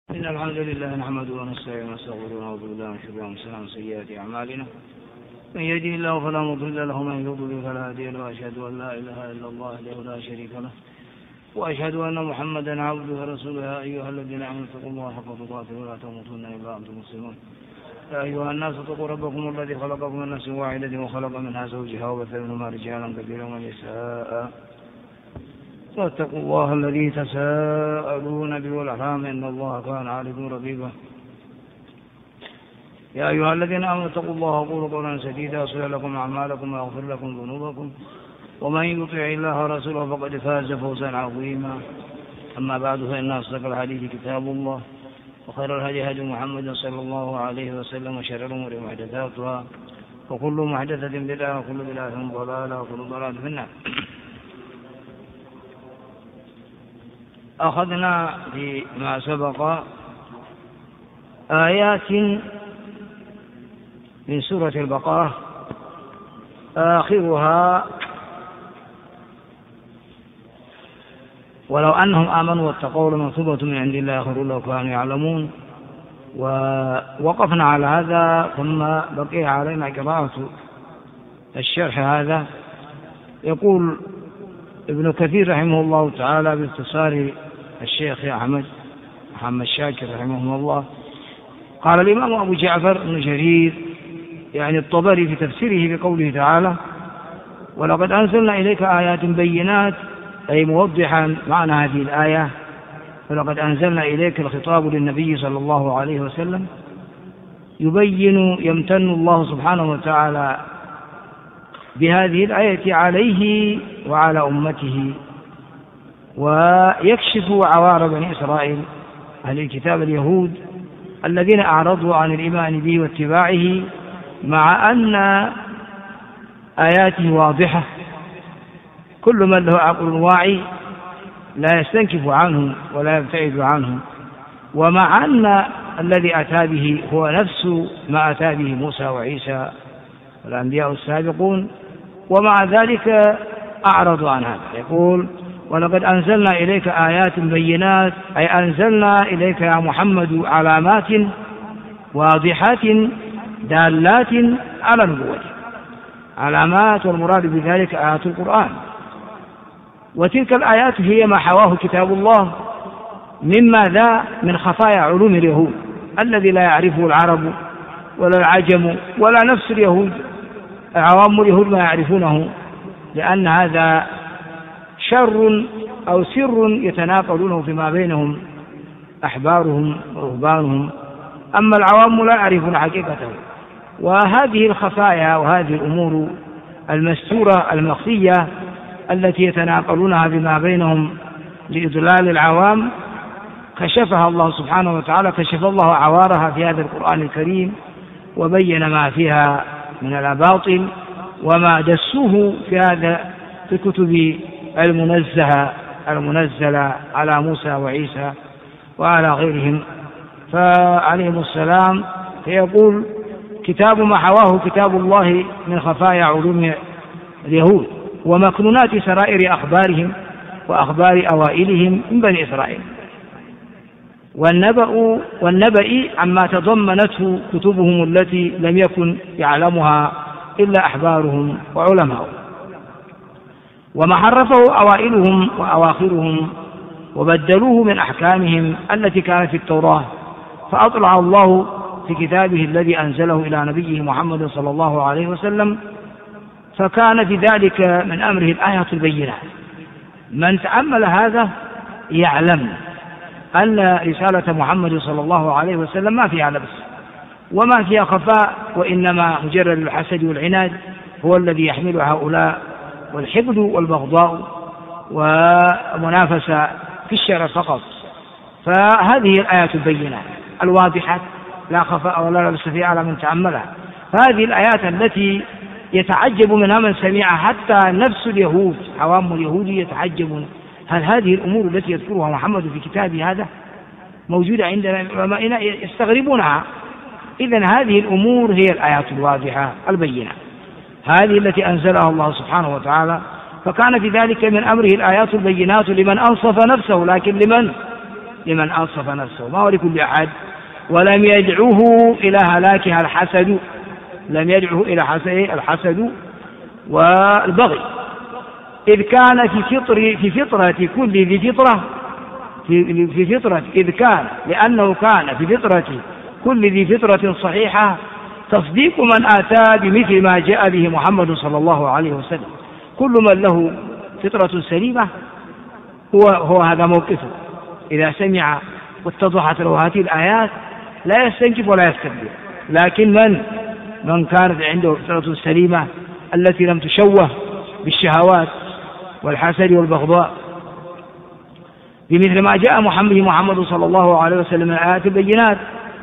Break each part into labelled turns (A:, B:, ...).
A: إن الحمد لله نحمده ونستعينه ونستغفره ونعوذ بالله من شرور أنفسنا ومن سيئات أعمالنا. من يهده الله فلا مضل له ومن يضلل فلا هادي له، وأشهد أن لا إله إلا الله وحده لا شريك له، وأشهد أن محمدا عبده ورسوله. يا أيها الذين آمنوا اتقوا الله حق تقاته ولا تموتن إلا وأنتم مسلمون. يا أيها الناس اتقوا ربكم الذي خلقكم من نفس واحدة وخلق منها زوجها وبث منهما رجالا كثيرا ونساء، واتقوا الله الذي تساءلون به والأرحام إن الله كان عليكم رقيبا. يا أيها الذين آمنوا اتقوا الله وقولوا قولا سديدا يصلح لكم أعمالكم ويغفر لكم ذنوبكم، ومن يطع الله ورسوله فقد فاز فوزا عظيما. أما بعد، فإن أصدق الحديث كتاب الله، وخير الهدي هدي محمد صلى الله عليه وسلم، وشر الأمور محدثاتها، وكل محدثة بدعة، وكل بدعة ضلالة، وكل ضلالة في النار. أخذنا فيما سبق آيات من سورة البقرة، آخرها ولو أنهم آمنوا واتقوا لمثوبة من عند الله خير لو كانوا يعلمون. ووقفنا على هذا، ثم بقي علينا قراءة الشرح. هذا يقول ابن كثير رحمه الله تعالى باختصار الشيخ أحمد محمد شاكر رحمه الله، قال الإمام أبو جعفر بن جرير يعني الطبري في تفسيره بقوله تعالى: ولقد أنزلنا إليك آيات بينات، أي موضحا معنى هذه الآية. ولقد أنزلنا إليك الخطاب للنبي صلى الله عليه وسلم يبين يمتن الله سبحانه وتعالى بهذه الآية عليه وعلى أمته، ويكشف عوار بني إسرائيل أهل الكتاب اليهود الذين أعرضوا عن الإيمان به واتباعه، مع أن آياته واضحة. كل من له عقل واعي لا يستنكف عنه ولا يبتعد عنه، ومع أن الذي أتى به هو نفس ما أتى به موسى وعيسى والأنبياء السابقون، ومع ذلك أعرضوا عن هذا. يقول: ولقد أنزلنا إليك آيات بينات، أي أنزلنا إليك يا محمد علامات واضحات دالات على نبوته. علامات، والمراد بذلك آيات القرآن. وتلك الآيات هي ما حواه كتاب الله مما ذا من خفايا علوم اليهود الذي لا يعرفه العرب ولا العجم ولا نفس اليهود. عوام اليهود ما يعرفونه، لأن هذا شر أو سر يتناقلونه فيما بينهم أحبارهم ورهبانهم، أما العوام لا يعرفون حقيقته. وهذه الخفايا وهذه الأمور المستورة المخفية التي يتناقلونها فيما بينهم لإضلال العوام، كشفها الله سبحانه وتعالى، كشف الله عوارها في هذا القرآن الكريم، وبين ما فيها من الأباطل وما دسوه في الكتب المنزلة على موسى وعيسى وعلى غيرهم فعليهم السلام. فيقول: كتاب ما حواه كتاب الله من خفايا علوم اليهود ومكنونات سرائر أخبارهم وأخبار أوائلهم من بني إسرائيل، والنبأ عما تضمنته كتبهم التي لم يكن يعلمها إلا أحبارهم وعلماؤهم، وما حرفه أوائلهم وأواخرهم وبدلوه من أحكامهم التي كانت في التوراة، فأطلع الله في كتابه الذي أنزله إلى نبيه محمد صلى الله عليه وسلم، فكان في ذلك من أمره الآيات البينات. من تأمل هذا يعلم أن رسالة محمد صلى الله عليه وسلم ما فيها لبس وما فيها خفاء، وإنما مجرد الحسد والعناد هو الذي يحمل هؤلاء، والحقد والبغضاء ومنافسة في الشرع فقط. فهذه الآيات البينات الواضحات لا خفاء ولا لبس فيها على من تأملها. فهذه الآيات التي يتعجب منها من سمعها، حتى نفس اليهود عوام اليهود يتعجبون: هل هذه الأمور التي يذكرها محمد في كتابه هذا موجودة عندنا علمائنا؟ يستغربونها. إذن هذه الأمور هي الآيات الواضحة البينة، هذه التي أنزلها الله سبحانه وتعالى. فكان في ذلك من أمره الآيات البينات لمن أنصف نفسه، لكن لمن لمن أنصف نفسه، ما هو لكل أحد. ولم يدعوه إلى هلاكها الحسد، لم يدعوه إلى الحسد والبغي، إذ كان في فطرة كل ذي فطرة، في فطرة، إذ كان لأنه كان في فطرة كل ذي فطرة صحيحة تصديق من آتى بمثل ما جاء به محمد صلى الله عليه وسلم. كل من له فطرة سليمة هو هذا موقفه، إذا سمع واتضحت له هذه الآيات لا يستنكف ولا يستكبر. لكن من كانت عنده فطرة سليمة التي لم تشوه بالشهوات والحسد والبغضاء بمثل ما جاء محمد صلى الله عليه وسلم من الآيات البينات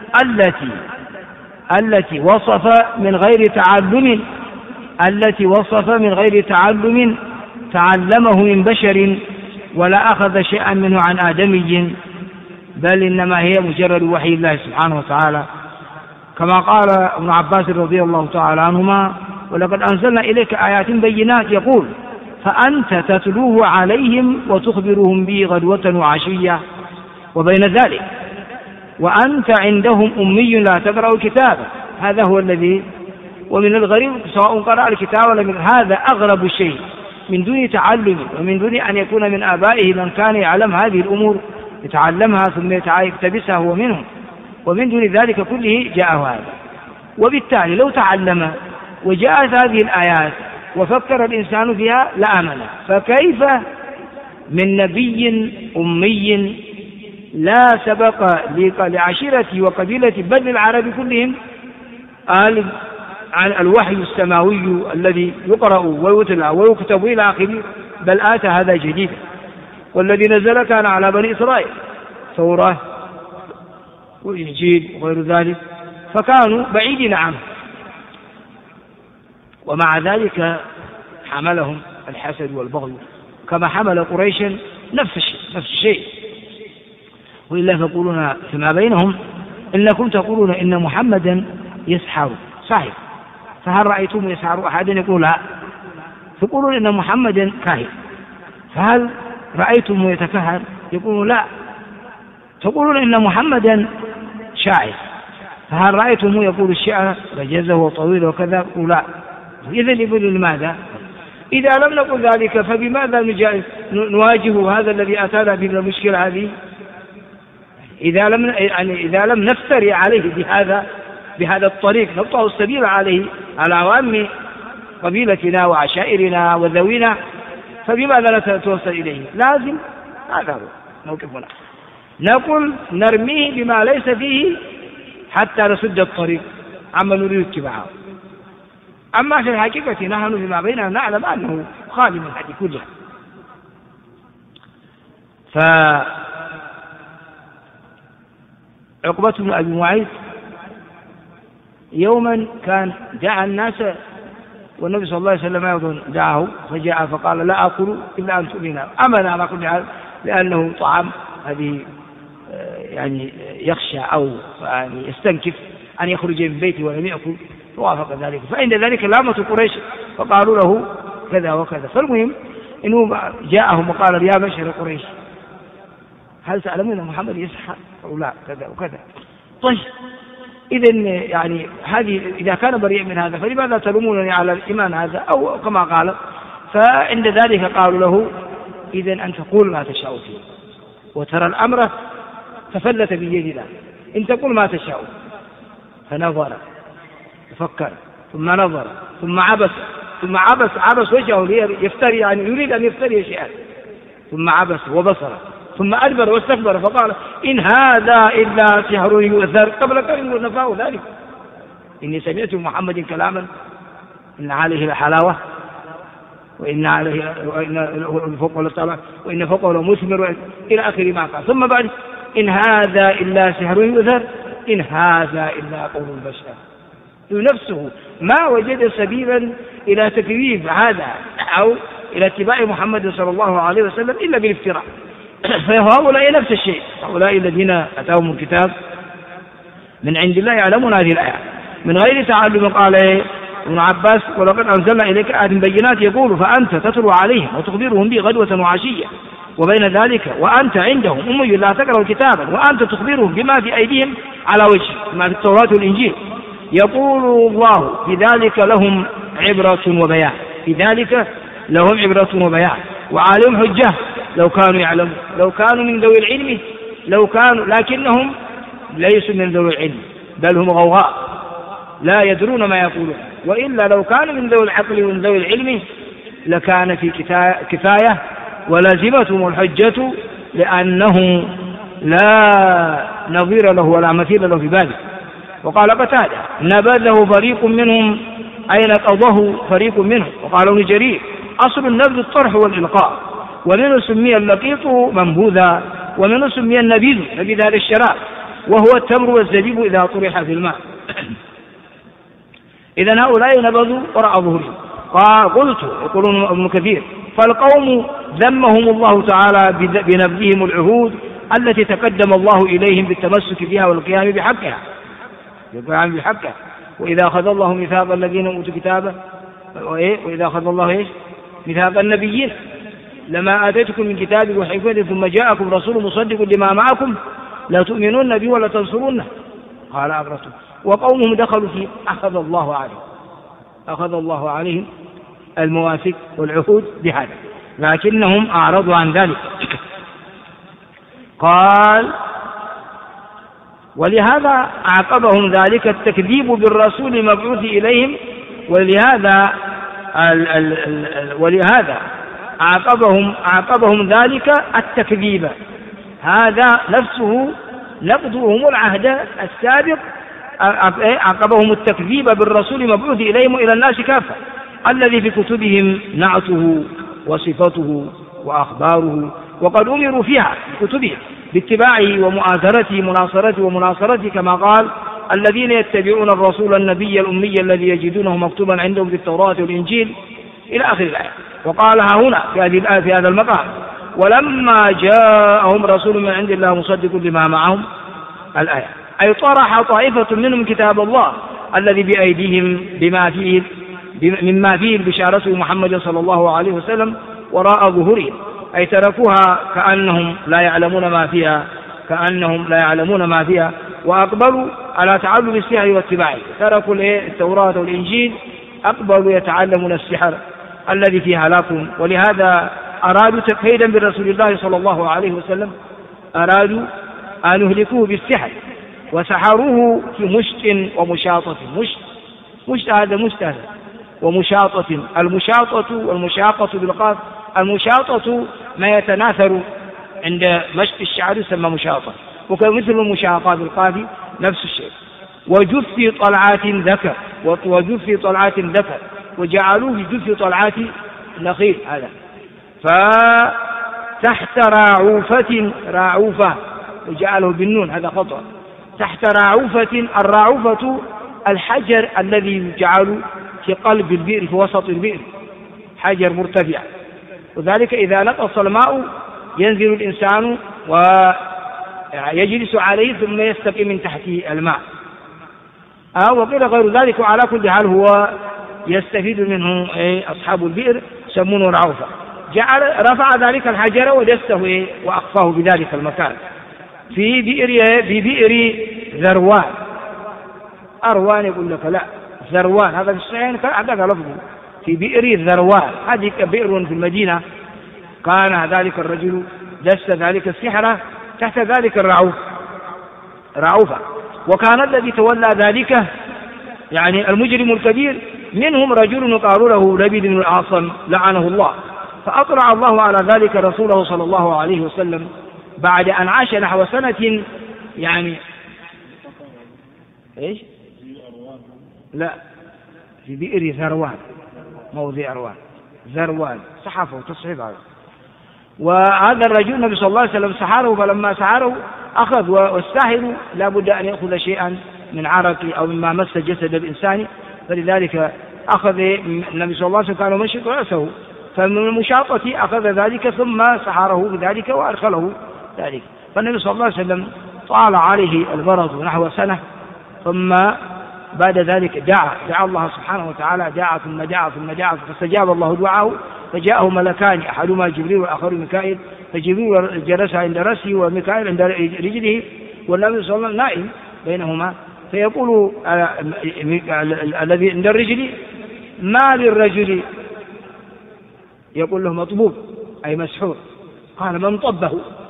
A: التي وصف من غير تعلم تعلمه من بشر ولا أخذ شيئا منه عن آدمي، بل إنما هي مجرد وحي الله سبحانه وتعالى، كما قال ابن عباس رضي الله تعالى عنهما: ولقد أنزلنا إليك آيات بينات، يقول: فأنت تتلوه عليهم وتخبرهم به غدوة وعشية، وبين ذلك وأنت عندهم أمي لا تقرأ الكتاب. هذا هو الذي، ومن الغريب سواء قرأ الكتاب ولا من هذا أغرب شيء، من دون تعلم ومن دون أن يكون من آبائه من كان يعلم هذه الأمور يتعلمها ثم يكتبسها هو منهم، ومن دون ذلك كله جاءه هذا. وبالتالي لو تعلم وجاءت هذه الآيات وفكر الإنسان فيها لآمن، فكيف من نبي أمي لا سبق لعشيرته وقبيلته بل للعرب كلهم عن الوحي السماوي الذي يقرأ ويتلى ويكتب إلى آخره، بل آتى هذا جديدا. والذي نزل كان على بني إسرائيل توراة وإنجيل وغير ذلك، فكانوا بعيدين عنه، ومع ذلك حملهم الحسد والبغي كما حمل قريشا نفس الشيء. وإلا فيقولون فيما بينهم: إنكم تقولون إن محمدا يسحر، صحيح، فهل رأيتم يسحر أحدا؟ يقول لا. تقولون إن محمدا كاهن، فهل رأيتم يتكهن؟ يقولون لا. تقولون إن محمدا شاعر، فهل رأيتم يقول الشعر رجزه وطويل وكذا؟ يقول لا. إذن يقول لماذا؟ إذا لم نقل ذلك فبماذا نواجه هذا الذي أتانا به المشكلة هذه؟ إذا لم نفتري عليه بهذا الطريق، نقطع السبيل عليه على عوام قبيلتنا وعشائرنا وذوينا، فبماذا نتوصل إليه؟ لازم هذا هو موقفنا، نقول نرميه بما ليس فيه حتى نسد الطريق عما نريد اتباعه. أما في الحقيقة نحن فيما بيننا نعلم أنه خالي من هذه كلها. فعقبة بن أبي معيط يوما كان دعا الناس، والنبي صلى الله عليه وسلم أيضا دعاه، فجاء فقال: لا أكل إلا أن تؤمنا. أمن على كل حال لأنه طعام هذه يعني يخشى أو يعني يستنكف أن يخرج من بيته ولم يأكل، فوافق ذلك. فعند ذلك لامة قريش فقالوا له كذا وكذا. فالمهم إنه جاءهم وقال: يا بشر قريش، هل تعلمون أن محمد يسحر؟ قالوا لا، كذا وكذا. طيب إذن يعني هذه إذا كان بريء من هذا فلماذا تلومونني على الإيمان هذا؟ أو كما قال. فعند ذلك قالوا له: إذن أن تقول ما تشاء فيه، وترى الأمر تفلت بيد الله، إن تقول ما تشاء. فنظر ففكر ثم نظر ثم عبس وجهه يفتري، يعني يريد أن يفتري شيئا، ثم عبس وبصر ثم أدبر واستكبر فقال: إن هذا إلا سحر يؤثر. قبل كلمة نفاه ذلك: إني سمعت محمد كلاما إن عليه لحلاوة وإن عليه وإن فوقه لمثمر إلى آخر ما قال. ثم بعد: إن هذا إلا سحر يؤثر، إن هذا إلا قول البشر. نفسه ما وجد سبيلا إلى تكذيب هذا أو إلى اتباع محمد صلى الله عليه وسلم إلا بالافتراء. فهؤلاء نفس الشيء، هؤلاء الذين أتاهم الكتاب من عند الله يعلمون هذه الآيات من غير تعلم. قال ابن عباس: ولقد أنزلنا إليك آيات بينات، يقول: فأنت تتلو عليهم وتخبرهم به غدوة وعشية. وبين ذلك وأنت عندهم أمي لا تقرأ كتابا وأنت تخبرهم بما في أيديهم على وجه ما في التوراة والإنجيل. يقول الله في ذلك لهم عبرة وبيان، في ذلك لهم عبرة وبيان وعليهم حجة لو كانوا يعلمون، لو كانوا من ذوي العلم، لو كانوا، لكنهم ليسوا من ذوي العلم بل هم غوغاء لا يدرون ما يقولون، وإلا لو كانوا من ذوي العقل ومن ذوي العلم لكان في كفاية ولازمتهم الحجة، لأنه لا نظير له ولا مثيل له في باله. وقال قتادة نبذه فريق منهم أين قضاه فريق منهم. وقال ابن جرير أصل النبذ الطرح والإلقاء، ومنه سمي اللقيط منبوذا، ومنه سمي النبيذ نبيذ هذا الشراب، وهو التمر والزبيب إذا طرح في الماء. إذن هؤلاء نبذوا وراء ظهورهم. قلت يقولون ابن كثير فالقوم ذمهم الله تعالى بنبذهم العهود التي تقدم الله إليهم بالتمسك بها والقيام بحقها، وإذا أخذ الله ميثاق الذين أوتوا كتابه وإذا أخذ الله ميثاق النبيين لما آتيتكم من كتاب وحكمة ثم جاءكم رسول مصدق لما معكم لا تؤمنون به ولا تنصرونه قال أقررتم. وقومهم دخلوا فيه أخذ الله عليهم المواثيق والعهود بهذا، لكنهم أعرضوا عن ذلك. قال ولهذا عاقبهم ذلك التكذيب بالرسول المبعوث إليهم، ولهذا عاقبهم ذلك التكذيب، هذا نفسه نقضهم العهد السابق، عاقبهم التكذيب بالرسول المبعوث إليهم إلى الناس كافة الذي في كتبهم نعته وصفته وأخباره، وقد أمروا فيها في كتبهم باتباعه ومؤازرته مناصرته كما قال الذين يتبعون الرسول النبي الأمي الذي يجدونه مكتوبا عندهم في التوراة والإنجيل إلى آخر الآية. وقالها هنا في هذه الآية في هذا المقام ولما جاءهم رسول من عند الله مصدق لما معهم الآية، أي طرح طائفة منهم كتاب الله الذي بأيديهم مما فيه البشارة محمد صلى الله عليه وسلم وراء ظهورهم، أي تركوها كأنهم لا يعلمون ما فيها وأقبلوا على تعلم السحر واتباعه، تركوا التوراة والإنجيل أقبلوا يتعلمون السحر الذي فيه هلاكهم. ولهذا أرادوا تكيدا برسول الله صلى الله عليه وسلم، أرادوا أن يهلكوه بالسحر وسحروه في مشط ومشاطة. مشط هذا مشت ومشاطة، المشاطة والمشاقة بالقاف، المشاطة ما يتناثر عند مشط الشعر يسمى مشاطة، وكمثل المشاقة بالقاف نفس الشيء. وجف طلعات ذكر وجعلوه في جف طلعات نخيل هذا، فتحت راعوفة وجعله بالنون هذا خطأ، تحت راعوفة. الراعوفة الحجر الذي يجعل في قلب البئر في وسط البئر، حجر مرتفع، وذلك إذا نقص الماء ينزل الإنسان ويجلس عليه ثم يستقي من تحته الماء، وقيل غير ذلك. وعلى كل حال هو يستفيد منه أصحاب البئر يسمونه رعوفة. رفع ذلك الحجر ودسته وأخفاه بذلك المكان في بئر ذروان. أروان يقول لك لا، ذروان هذا في الصحيحين هذا لفظه في بئر ذروان، هذه بئر في المدينة، كان ذلك الرجل دس ذلك السحرة تحت ذلك رعوفة. وكان الذي تولى ذلك يعني المجرم الكبير منهم رجل يقال له لبيد بن الأعصم لعنه الله، فأطلع الله على ذلك رسوله صلى الله عليه وسلم بعد أن عاش نحو سنة، يعني إيش؟ لا، في بئر ذروان، موضع ذروان صحفه وتصحيف هذا. وهذا الرجل النبي صلى الله عليه وسلم سحره، فلما سحره أخذ، والساحر لا بد أن يأخذ شيئا من عرق أو مما مس جسد الإنسان، فلذلك أخذ النبي صلى الله عليه وسلم كان مشط رأسه، فمن المشاطة أخذ ذلك ثم سحره بذلك وأدخله ذلك. فالنبي صلى الله عليه وسلم طال عليه المرض نحو سنة، ثم بعد ذلك دعا الله سبحانه وتعالى، دعا ثم دعا فاستجاب الله دعاه، فجاءه ملكان أحدهما جبريل والآخر ميكائيل، فجبريل جلس عند رأسه وميكائيل عند رجله، والنبي صلى الله عليه وسلم نائم بينهما، فيقول الذي عند الرجل: ما للرجل؟ يقول له: مطبوب، أي مسحور. قال: من طبه؟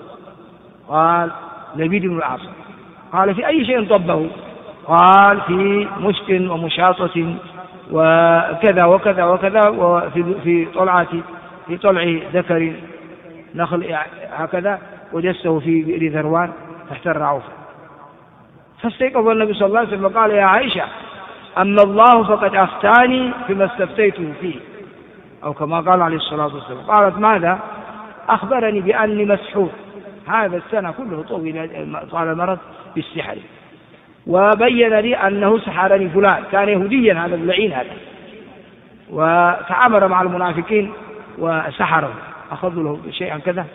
A: قال: لبيد بن العاصم. قال: في أي شيء طبه؟ قال: في مشط ومشاطة وكذا وكذا وكذا، وفي طلع ذكر نخل هكذا، ودسه في بئر ذروان فاحتر عوفا. فاستيقظ النبي صلى الله عليه وسلم وقال: يا عائشة، أما الله فقد أفتاني فيما استفتيته فيه، أو كما قال عليه الصلاة والسلام. قالت: ماذا؟ أخبرني بأني مسحور، هذا السنة كله طال المرض بالسحر، وبين لي أنه سحرني فلان، كان يهوديا هذا اللعين هذا، وتعامل مع المنافقين وسحره، أخذوا له شيئا كذا.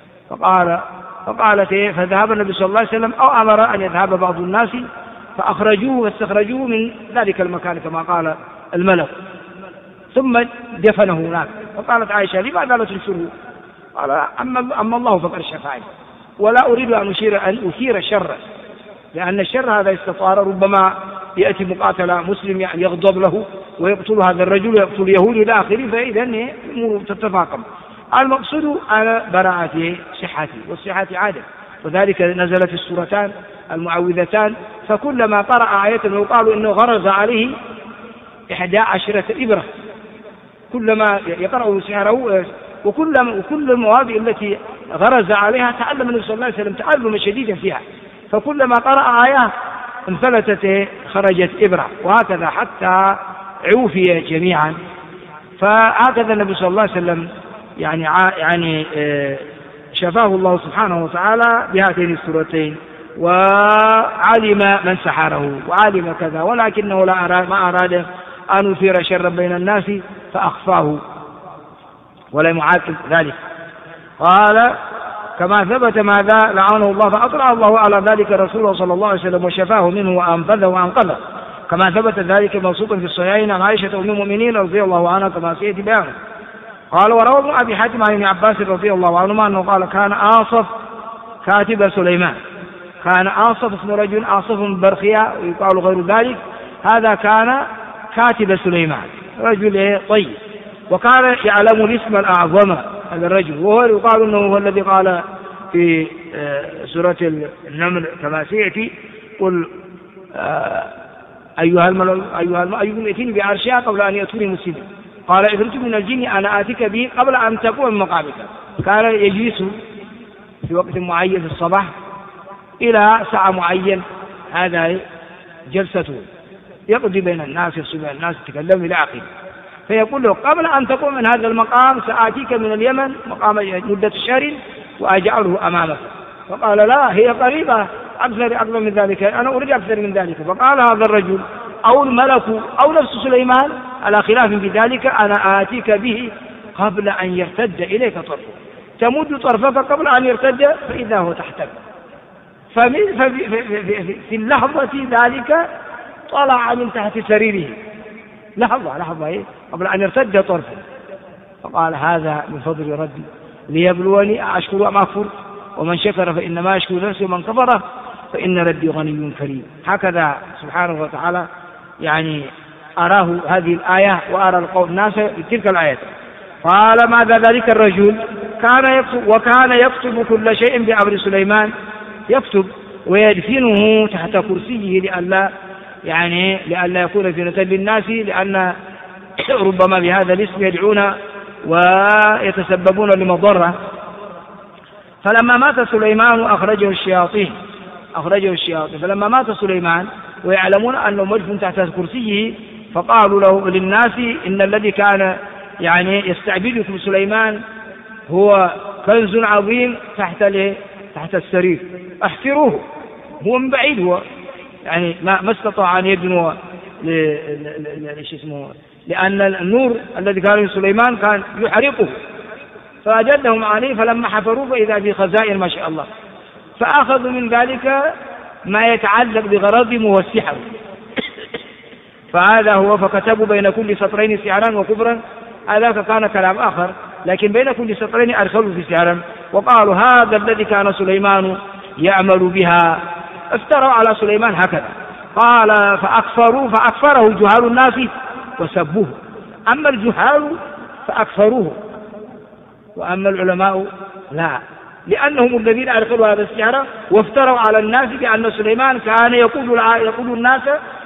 A: فقالت: فذهب النبي صلى الله عليه وسلم، أو أمر أن يذهب بعض الناس فأخرجوه واستخرجوه من ذلك المكان كما قال الملك، ثم دفنه هناك. فقالت عائشة: لماذا لا تنشره؟ قال: أما الله فقد شفعني، ولا أريد أن أثير الشر، لأن الشر هذا استطار، ربما يأتي مقاتل مسلم يعني يغضب له ويقتل هذا الرجل ويقتل يهودي إلى آخره، فإذا الأمور تتفاقم. المقصود على براءة صحته، والصحة عادة، وذلك نزلت السورتان المعوذتان، فكلما قرأ آية يقال إنه غرز عليه 11 إبرة، كلما يقرأ سحره، وكل المواضع التي غرز عليها تعلم النبي صلى الله عليه وسلم تعلما شديدا فيها، فكلما قرأ آية انفلتت خرجت إبرة، وهكذا حتى عوفي جميعا. فهكذا النبي صلى الله عليه وسلم يعني شفاه الله سبحانه وتعالى بهاتين السورتين، وعلم من سحره وعلم كذا، ولكنه ما أراد أن يثير شرا بين الناس فأخفاه ولم يعاقب ذلك. قال: كما ثبت ماذا لعنه الله فأطلع الله على ذلك رسوله صلى الله عليه وسلم وشفاه منه وأنفذه وأنقذه، كما ثبت ذلك موثوقا في الصحيحين عن عائشة أم المؤمنين رضي الله عنها كما سيأتي بيانه. قال: وروى ابن أبي حاتم عن ابن عباس رضي الله عنهما أنه قال: كان آصف كاتب سليمان، كان آصف اسم رجل آصف بن برخيا ويقال غير ذلك، هذا كان كاتب سليمان، رجل طيب، وكان يعلم الاسم الأعظم هذا الرجل، وهو يقال أنه هو الذي قال في سورة النمل كما سيأتي: قل أيها الملائكة ائتوني بعرشها قبل أن يأتوني مسلمين، قال: عفريت من الجن أنا آتيك به قبل أن تقوم من مقامك. كان يجلس في وقت معين في الصباح إلى ساعة معين، هذا جلسته، يقضي بين الناس، يفصل بين الناس، يتكلم إلى آخره، فيقول له: قبل أن تقوم من هذا المقام سآتيك من اليمن مقام مدة شهر وأجعله أمامك. فقال: لا، هي قريبة، أكثر من ذلك، أنا أريد أكثر من ذلك. فقال هذا الرجل أو الملك أو نفس سليمان على خلاف بذلك: أنا آتيك به قبل أن يرتد إليك طرفك، تمد طرفك قبل أن يرتد فإذا هو تحتك. في اللحظة ذلك طلع من تحت سريره، لحظة قبل أن يرتد طرفه. فقال: هذا من فضل ربي ليبلوني أشكر أم أكفر، ومن شكر فإنما يشكر نفسه، ومن كفر فإن ربي غني كريم. هكذا سبحانه وتعالى يعني أراه هذه الآية وأرى القوم الناس بتلك الآيات. قال: ماذا ذلك الرجل؟ كان يكتب كل شيء بأمر سليمان، يكتب ويدفنه تحت كرسيه لئلا يكون فتنة للناس، لأن ربما بهذا الاسم يدعون ويتسببون لمضرة. فلما مات سليمان أخرجه الشياطين. فلما مات سليمان ويعلمون أنه مدفون تحت كرسيه، فقالوا له للناس: إن الذي كان يستعبدكم سليمان هو كنز عظيم تحت السرير، احفروه. هو من بعيد، هو ما استطاع أن يدنو لأن النور الذي كان في سليمان كان يحرقه، فأجدهم عليه. فلما حفروا فإذا في خزائن ما شاء الله، فأخذوا من ذلك ما يتعلق بغرضهم وهو السحر. فهذا هو، فكتبوا بين كل سطرين سحرا وكفرا. هذا كان كلام آخر لكن بين كل سطرين أدخلوا في سحرا، وقالوا هذا الذي كان سليمان يعمل بها. افتروا على سليمان هكذا. قال فأكفره جهال الناس وسبوه. أما الجهال فأكفروه، وأما العلماء لا، لأنهم الذين أدخلوا هذا السحر وافتروا على الناس بأن سليمان كان يقود الناس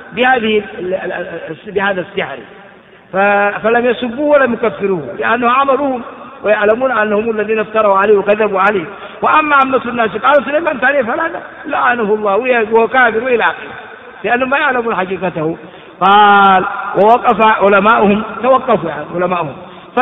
A: بهذا السحر، فلم يسبوه ولم يكفروه لأنه عملوهم ويعلمون أنهم الذين افتروا عليه وكذبوا عليه. وأما عامة الناس قالوا سليمان تعرف فلا لعنه الله وهو كافر وإلى آخره، لأنهم ما يعلمون حقيقته. قال ووقف علماؤهم، توقفوا علماؤهم،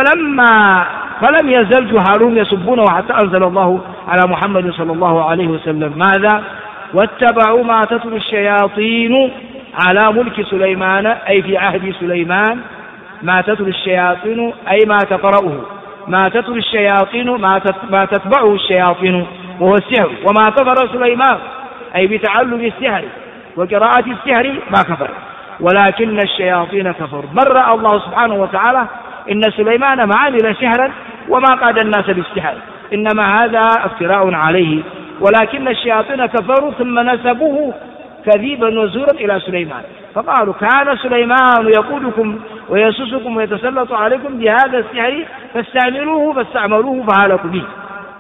A: فلم يزل جهالهم يسبونه حتى أنزل الله على محمد صلى الله عليه وسلم ماذا؟ واتبعوا ما تتلو الشياطين على ملك سليمان، أي في عهد سليمان. ما تتلو الشياطين أي ما تقرأه، ما تتلو الشياطين ما تتبعه الشياطين وهو السحر. وما كفر سليمان أي بتعلم السحر وقراءة السحر ما كفر، ولكن الشياطين كفروا. برأ الله سبحانه وتعالى إن سليمان ما عمل سحرا وما قاد الناس بالسحر، إنما هذا افتراء عليه، ولكن الشياطين كفروا ثم نسبوه كذيبا وزورا إلى سليمان، فقالوا كان سليمان يقودكم ويسوسكم ويتسلط عليكم بهذا السحر فاستعملوه فهلكوا به.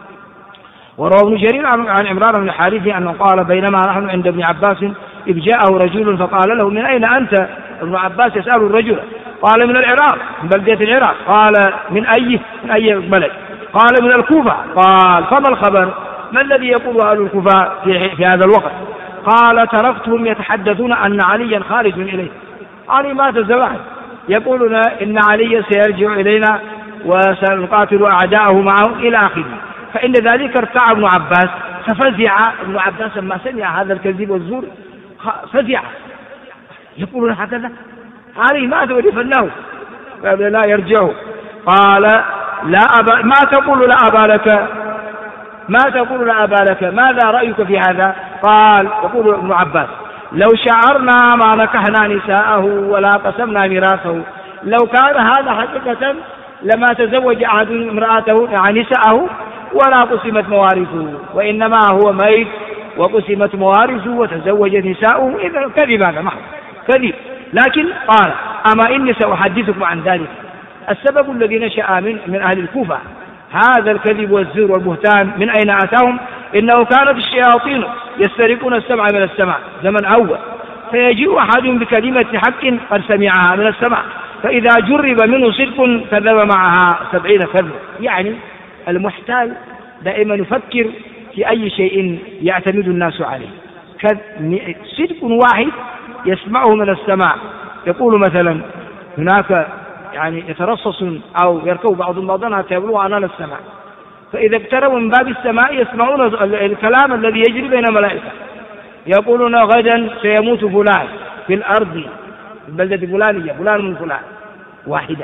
A: وروى ابن جرير عن عمران بن الحارث أنه قال بينما نحن عند ابن عباس إذ جاءه رجل فقال له من أين أنت؟ ابن عباس يسأل الرجل، قال من العراق، من بلدة العراق. قال من أي بلد؟ قال من الكوفة. قال فما الخبر؟ ما الذي يقول أهل الكوفة في هذا الوقت؟ قال تركتهم يتحدثون أن عليا خارج من إليه. علي مات زمان، يقولون إن علي سيرجع إلينا وسنقاتل أعداءه معه إلى آخره. فإن ذلك ارتاع ابن عباس، ففزع ابن عباس لما سمع هذا الكذب والزور، فزع، يقولون هكذا علي مات ودفناه قال لا يرجعه. قال لا أبا، ما تقول لا أبا لك؟ ما تقول لا أبا لك؟ ماذا رأيك في هذا؟ قال يقول ابن عباس لو شعرنا ما نكحنا نساءه ولا قسمنا ميراثه. لو كان هذا حقيقة لما تزوج أحد امرأته يعني نساءه ولا قسمت موارثه، وإنما هو ميت وقسمت موارثه وتزوج نساءه، إذا كذب، هذا محض كذب. لكن قال أما إني سأحدثكم عن ذلك. السبب الذي نشأ من أهل الكوفة هذا الكذب والزور والبهتان من أين أتاهم؟ إنه كانت الشياطين يسترقون السمع من السماء زمن أول، فيجيء أحدهم بكلمة حق قد سمعها من السماء، فإذا جرب منه صدق كذب معها 70 كذب. يعني المحتال دائما يفكر في أي شيء يعتمد الناس عليه. صدق واحد يسمعه من السماء، يقول مثلا هناك يعني يترصص أو يركب بعض بعضنا حتى يبلغ عنان السماء، فإذا اقتربوا من باب السماء يسمعون الكلام الذي يجري بين الملائكة، يقولون غدا سيموت فلان في الأرض في البلدة الفلانية، فلان من فلان واحدة.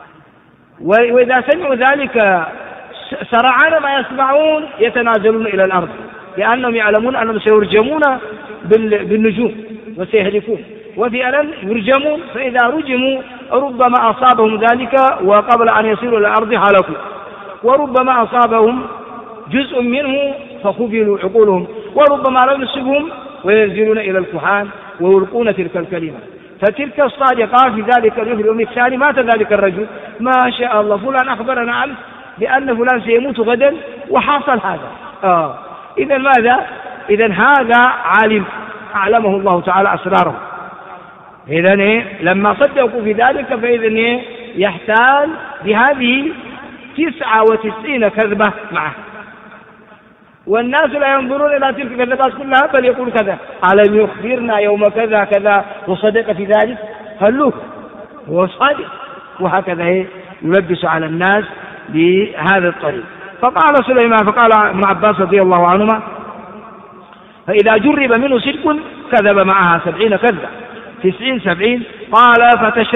A: وإذا سمعوا ذلك سرعان ما يسمعون يتنازلون إلى الأرض، لأنهم يعلمون أنهم سيرجمون بالنجوم وسيهلكون، وفعلا يرجمون، فإذا رجموا ربما أصابهم ذلك وقبل أن يصلوا إلى الأرض هلكوا، وربما أصابهم جزء منه فخذلوا عقولهم، وربما لم يصبهم وينزلون إلى الكهان ويلقون تلك الكلمة. فتلك الصادقة في ذلك اليوم الثاني مات ذلك الرجل، ما شاء الله فلان أخبرنا عنه بأن فلان سيموت غدا وحصل هذا. إذا ماذا؟ إذا هذا عالم أعلمه الله تعالى أسراره. إذن لما صدقوا في ذلك فإذن يحتال بهذه 99 كذبة معه، والناس لا ينظرون إلى تلك الكذبات كلها بل يقول كذا ألم يخبرنا يوم كذا كذا وصدق في ذلك، هلوك هو صادق، وهكذا يلبس على الناس بهذا الطريق. فقال سليمان، فقال ابن عباس رضي الله عنهما فإذا جرب منه صدق كذب معها 70 كذبة 90 قال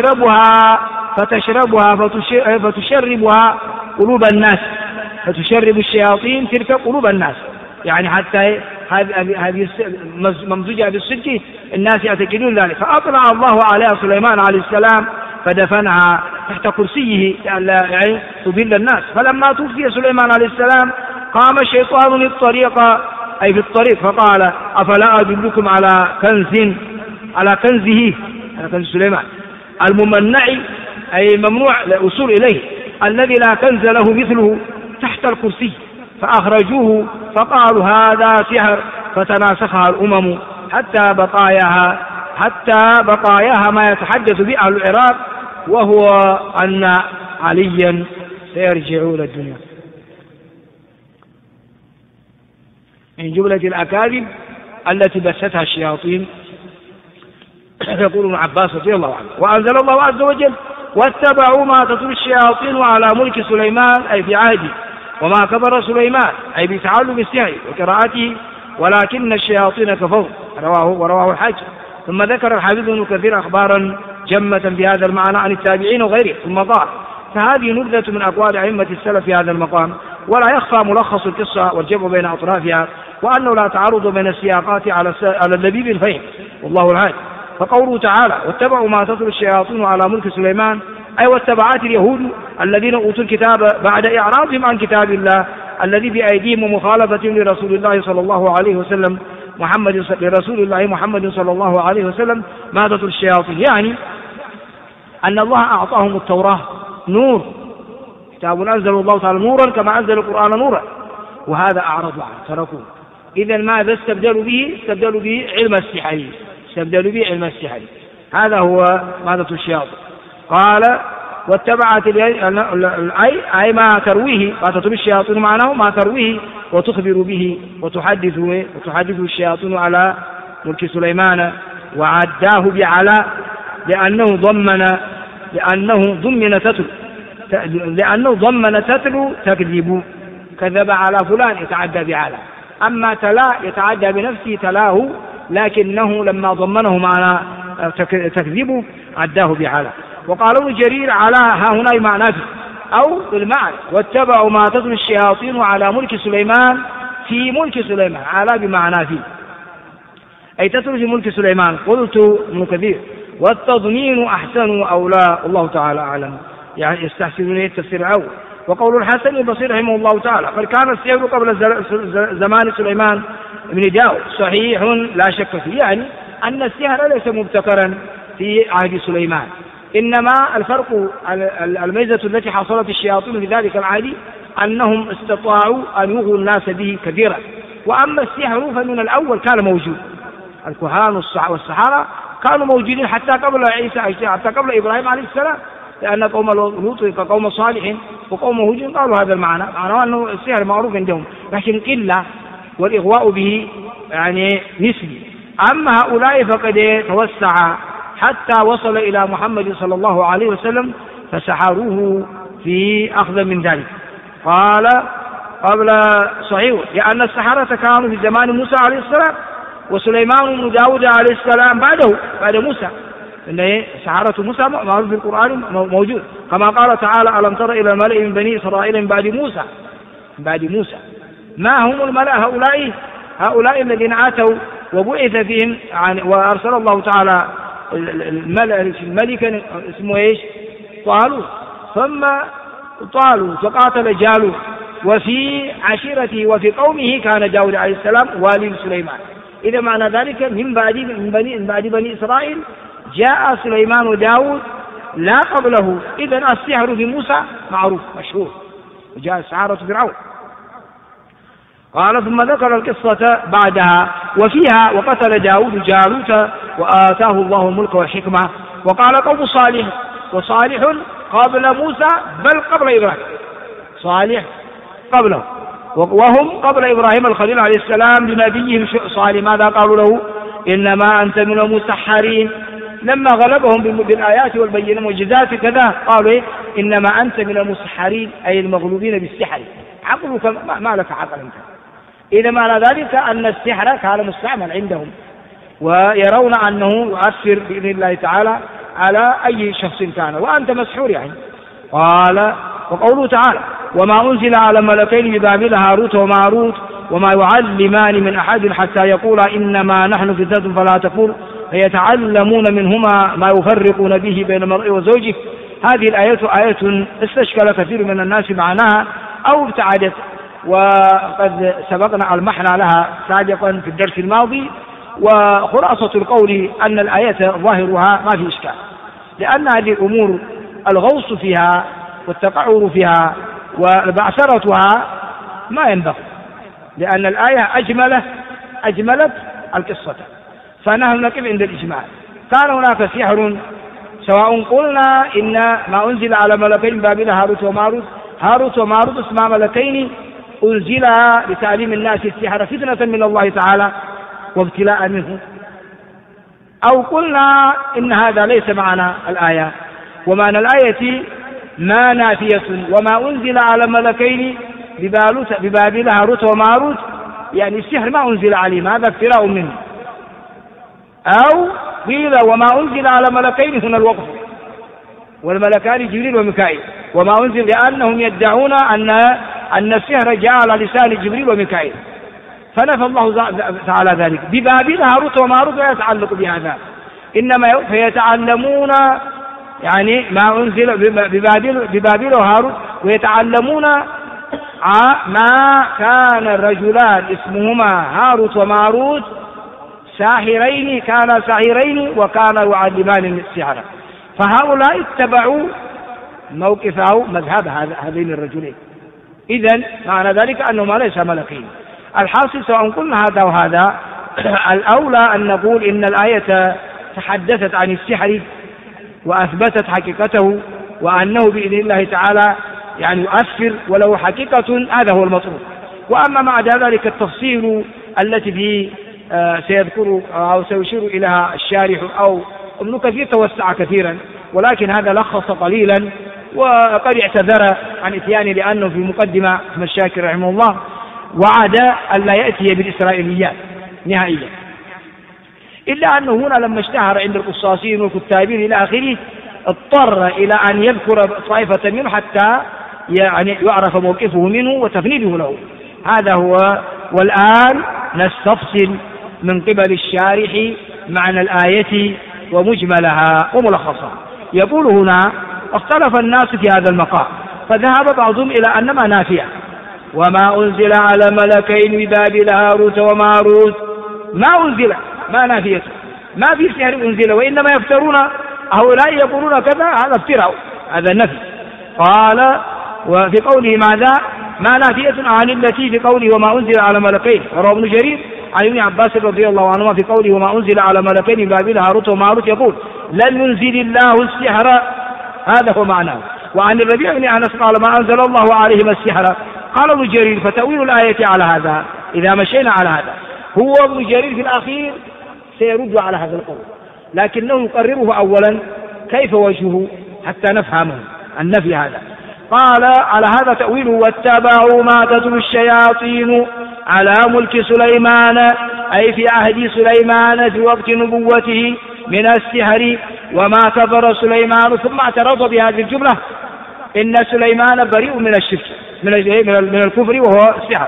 A: فتشربها فتشربها قلوب الناس، فتشرب الشياطين تلك قلوب الناس، يعني حتى هذه ممزوجة بالصدق الناس يعتقدون ذلك. فأطلع الله عليها سليمان عليه السلام فدفنها تحت كرسيه يعني تضل الناس. فلما توفي سليمان عليه السلام قام الشيطان للطريق أي في الطريق فقال أفلا أدلكم على كنزه على كنز سليمان الممنع أي ممنوع الوصول إليه الذي لا كنز له مثله تحت الكرسي. فأخرجوه فقالوا هذا سحر فتناسخها الأمم حتى بقاياها ما يتحدث به أهل العراق وهو أن عليا سيرجع إلى الدنيا. من جملة الأكاذيب التي بثتها الشياطين يقول ابن عباس رضي الله عنه وأنزل الله عز وجل واتبعوا ما تتلو الشياطين على ملك سليمان أي في عهده وما كبر سليمان أي بتعلم السحر وقراءته ولكن الشياطين كفروا ورواه الحاكم. ثم ذكر الحافظ ابن كثير أخبارا جمة بهذا المعنى عن التابعين وغيره ثم قال فهذه نبذة من أقوال أئمة السلف في هذا المقام ولا يخفى ملخص القصة والجمع بين أطرافها وأنه لا تعارض بين السياقات على اللبيب الفهم والله العالم. فقوله تعالى واتبعوا ما تتلو الشياطين على ملك سليمان أي واتبعت اليهود الذين أوتوا الكتاب بعد إعراضهم عن كتاب الله الذي بأيديهم ومخالفتهم لرسول الله صلى الله عليه وسلم محمد صلى الله عليه وسلم ما تتلو الشياطين يعني أن الله أعطاهم التوراة نور كتاب أنزل الله تعالى نورا كما أنزل القرآن نورا وهذا أعرضوا عنه تركوه. إذا ماذا استبدلوا به علم السحر هذا هو مادة الشياطين. قال واتبعت أي ما ترويه ما تتلو الشياطين معناه ما ترويه وتخبر به وتحدث الشياطين على ملك سليمان وعداه بعلاء لأنه ضمن تتلو تكذب كذب على فلان يتعدى بعلاء أما تلا يتعدى بنفسه تلاه لكنه لما ضمنه معنى تكذب عداه بعلاء. وقال ابن جرير على ها هنا معنى أو بالمعنى واتبعوا ما تتلو الشياطين على ملك سليمان في ملك سليمان على بمعنى فيه أي تتلو في ملك سليمان. قلت ابن كثير والتضمين أحسن أو لا الله تعالى أعلم يعني يستحسنون التفسير الأول. وقول الحسن البصري رحمه الله تعالى قد كان السحر قبل زمان سليمان بن داود صحيح لا شك فيه يعني أن السحر ليس مبتكرا في عهد سليمان إنما الفرق الميزة التي حصلت الشياطين في ذلك العهد أنهم استطاعوا أن يغوا الناس به كثيرا. وأما السحر فمن الأول كان موجود الكهان والسحرة كانوا موجودين حتى قبل عيسى حتى قبل إبراهيم عليه السلام لأن قوم لوط كقوم صالح وقوم هود قالوا هذا المعنى معناه أنه السحر معروف عندهم لكن قلة والإغواء به يعني نسبي. أما هؤلاء فقد توسع حتى وصل إلى محمد صلى الله عليه وسلم فسحروه في أخذ من ذلك. قال قبل صحيح لأن السحرة كانوا في زمان موسى عليه السلام وسليمان بن داود عليه السلام بعد موسى إن سحرة موسى معروف في القرآن موجود كما قال تعالى ألم تر إلى الملأ من بني إسرائيل من بعد موسى ما هم الملأ هؤلاء الذين آتوا وبعث فيهم وأرسل الله تعالى الملك اسمه إيش طالوت ثم طالوت فقاتل جالوت وفي عشيرته وفي قومه كان داود عليه السلام والي سليمان. إذا معنى ذلك من بعد بني إسرائيل جاء سليمان وداود لا قبله. إذا السحر في موسى معروف مشهور وجاء السحرة فرعون. قال ثم ذكر القصة بعدها وفيها وقتل داود جالوت وآتاه الله الملك والحكمة. وقال قوم صالح وصالح قبل موسى بل قبل إبراهيم صالح قبله وهم قبل إبراهيم الخليل عليه السلام لنبيهم صالح ماذا قالوا له إنما أنت من المسحرين لما غلبهم بالآيات والبينات والمعجزات كذا قالوا إنما أنت من المسحرين أي المغلوبين بالسحر عقلك ما لك عقل أنت. إذا معنى ذلك أن السحر كان مستعمل عندهم ويرون أنه يؤثر بإذن الله تعالى على أي شخص كان وأنت مسحور يعني. قال وقوله تعالى وما أنزل على ملكين ببابل هاروت وماروت وما يعلمان من أحد حتى يقولا إنما نحن فتنة فلا تكفر فيتعلمون منهما ما يفرقون به بين المرء وزوجه هذه الآية آية استشكل كثير من الناس معناها أو ابتعدت، وقد سبقنا المحنى لها سابقا في الدرس الماضي. وخلاصة القول أن الآية ظاهرها ما في إشكال، لأن هذه الأمور الغوص فيها والتقعر فيها وبعثرتها ما ينبغي، لأن الآية أجملت القصة، فنحن نقف عند الإجمال. كان هناك سحر، سواء قلنا إن ما أنزل على ملكين بابل هاروت وماروت اسما ملكين أنزلا لتعليم الناس السحر فتنة من الله تعالى وابتلاء منه، أو قلنا إن هذا ليس معنى الآية، ومعنى الآية ما نافية، وما أنزل على ملكين ببابل هاروت وماروت يعني السحر ما أنزل عليهم، هذا افتراء منه. أو قيل وما أنزل على ملكين هنا الوقف، والملكان جبريل وميكائيل، وما أنزل لأنهم يدعون أن السحر جاء على لسان جبريل وميكائيل، فنفى الله تعالى ذلك. ببابل هاروت وماروت لا يتعلق بهذا، إنما فيتعلمون يعني ما أنزل ببابل وهاروت، ويتعلمون ما كان الرجلان اسمهما هاروت وماروت كانا ساحرين وكانا يعلمان السحر، فهؤلاء اتبعوا موقف أو مذهب هذين الرجلين. إذن معنى ذلك أنهما ليس ملكين. الحاصل سواء قلنا هذا وهذا، الأولى أن نقول إن الآية تحدثت عن السحر وأثبتت حقيقته، وأنه بإذن الله تعالى يعني يؤثر وله حقيقة، هذا هو المطلوب. وأما بعد ذلك التفصيل التي في سيذكر أو سيشير إليها الشارح أو ابن كثير توسع كثيرا، ولكن هذا لخص قليلا، وقد اعتذر عن إتيانه لأنه في مقدمة ابن الشاكر رحمه الله وعد أن لا يأتي بالإسرائيليات نهائيا، إلا أنه هنا لما اشتهر عند القصاصين والكتابين إلى آخره اضطر إلى أن يذكر طائفة منه حتى يعني يعرف موقفه منه وتفنيده له. هذا هو. والآن نستفصل من قبل الشارح معنى الآية ومجملها وملخصها. يقول هنا: اختلف الناس في هذا المقام، فذهب بعضهم إلى أنما نافية، وما أنزل على ملكين ببابل هاروت وماروت ما أنزل، ما نافية، ما في سحر أنزل، وإنما يفترون. هؤلاء يقولون كذا، هذا افتراء، هذا النفي. قال: وفي قوله ماذا؟ ما نافية عن التي في قوله وما أنزل على ملكين. وروى ابن جرير عن ابن عباس رضي الله عنهما في قوله وما أنزل على ملكين ببابل هاروت وماروت يقول: لن ينزل الله السحر، هذا هو معناه. وعن الربيع بن أنس قال: ما أنزل الله عليهم السحر. قال ابن جرير: فتأويل الآية على هذا إذا مشينا على هذا. هو ابن جرير في الأخير سيرد على هذا القول، لكنه يقرره أولا كيف وجهه حتى نفهمه النفي هذا. قال: على هذا تأويله: واتبعوا ما تتلو الشياطين على ملك سليمان، أي في عهد سليمان في وقت نبوته من السحر، وما كفر سليمان. ثم اعترض بهذه الجملة: إن سليمان بريء من الشرك من الكفر وهو السحر،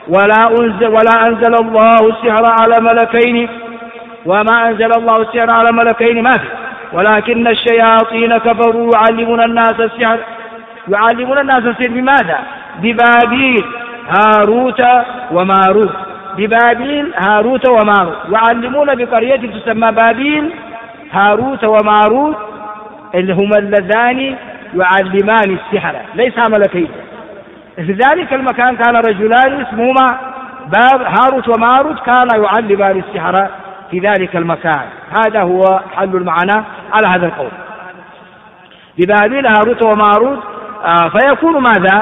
A: ولا أنزل الله السحر على ملكين، وما أنزل الله السحر على ملكين ما في، ولكن الشياطين كفروا يعلمون الناس السحر. يعلمون الناس السحر بماذا؟ ببابيل هاروت وماروت. ببابيل هاروت وماروت، يعلمون بقرية تسمى بابيل هاروت وماروت، اللي هما اللذان يعلمان السحر، ليس ملكين. في ذلك المكان كان رجلان اسمهما هاروت وماروت، كان يعلمان السحر في ذلك المكان. هذا هو حل المعنى على هذا القول. ببابيل هاروت وماروت، فيكون ماذا؟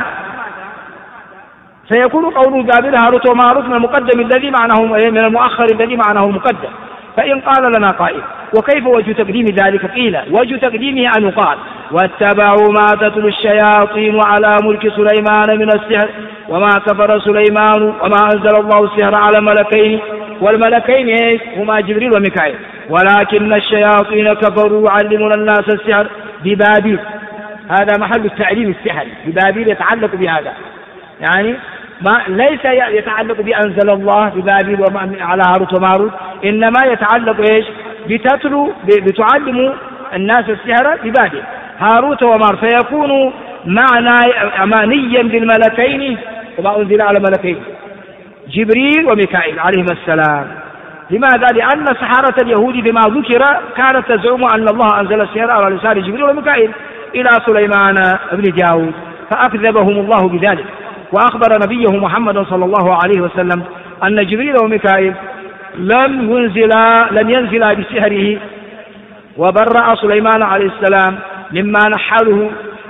A: سيكون قول بابيل هاروت وماروت من المقدم الذي معناه من المؤخر الذي معناه المقدم. فإن قال لنا قائل: وكيف وجه تقديم ذلك؟ قيل: وجه تقديمه أن يقال: واتبعوا ما تتلو الشياطين على ملك سليمان من السحر، وما كفر سليمان، وما أنزل الله السحر على ملكين. والملكين هما جبريل وميكائيل، ولكن الشياطين كفروا يعلمون الناس السحر ببابيل. هذا محل التعليم السحر، ببابيل يتعلق بهذا، يعني ما ليس يتعلق بأنزل الله ببابيل على هاروت وماروت، إنما يتعلق إيش؟ بتعلم الناس السحر ببابيل. هاروت وماروت، فيكون معنيا بالملكين وما أنزل على ملكين جبريل وميكائيل عليهما السلام. لماذا؟ لأن سحرة اليهود بما ذكر كانت تزعم أن الله أنزل السحر على لسان جبريل وميكائيل إلى سليمان بن داود، فأكذبهم الله بذلك، وأخبر نبيه محمد صلى الله عليه وسلم أن جبريل وميكائيل لم ينزلا بسحره، وبرأ سليمان عليه السلام مما نحلوه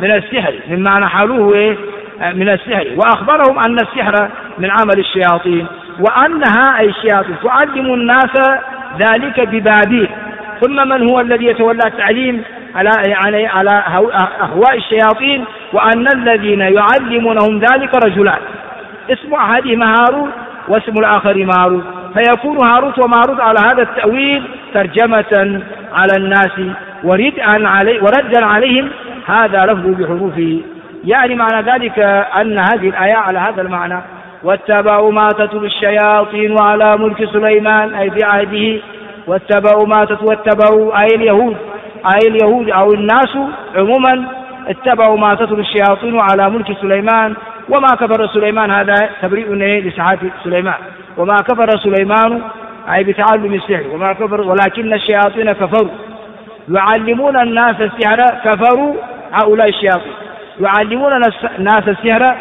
A: من السحر، وأخبرهم أن السحر من عمل الشياطين، وأنها أي الشياطين تعلم الناس ذلك ببابيل. ثم من هو الذي يتولى التعليم على أهواء الشياطين؟ وأن الذين يعلمونهم ذلك رجلان، اسم أحدهما هاروت واسم الآخر ماروت، فيكون هاروت وماروت على هذا التأويل ترجمة على الناس وردا عليهم، هذا لفظ بحروفه. يعني معنى ذلك أن هذه الآية على هذا المعنى: واتبعوا ما تتلو الشياطين على ملك سليمان، أي في عهده. واتبعوا أي اليهود أو الناس عموما اتبعوا ما تتلو الشياطين على ملك سليمان، وما كفر سليمان، هذا تبريء لسعادة سليمان، وما كفر سليمان أي بتعلم السحر، وما كفر ولكن الشياطين كفروا يعلمون الناس السحر، كفروا هؤلاء الشياطين يعلمون الناس السحر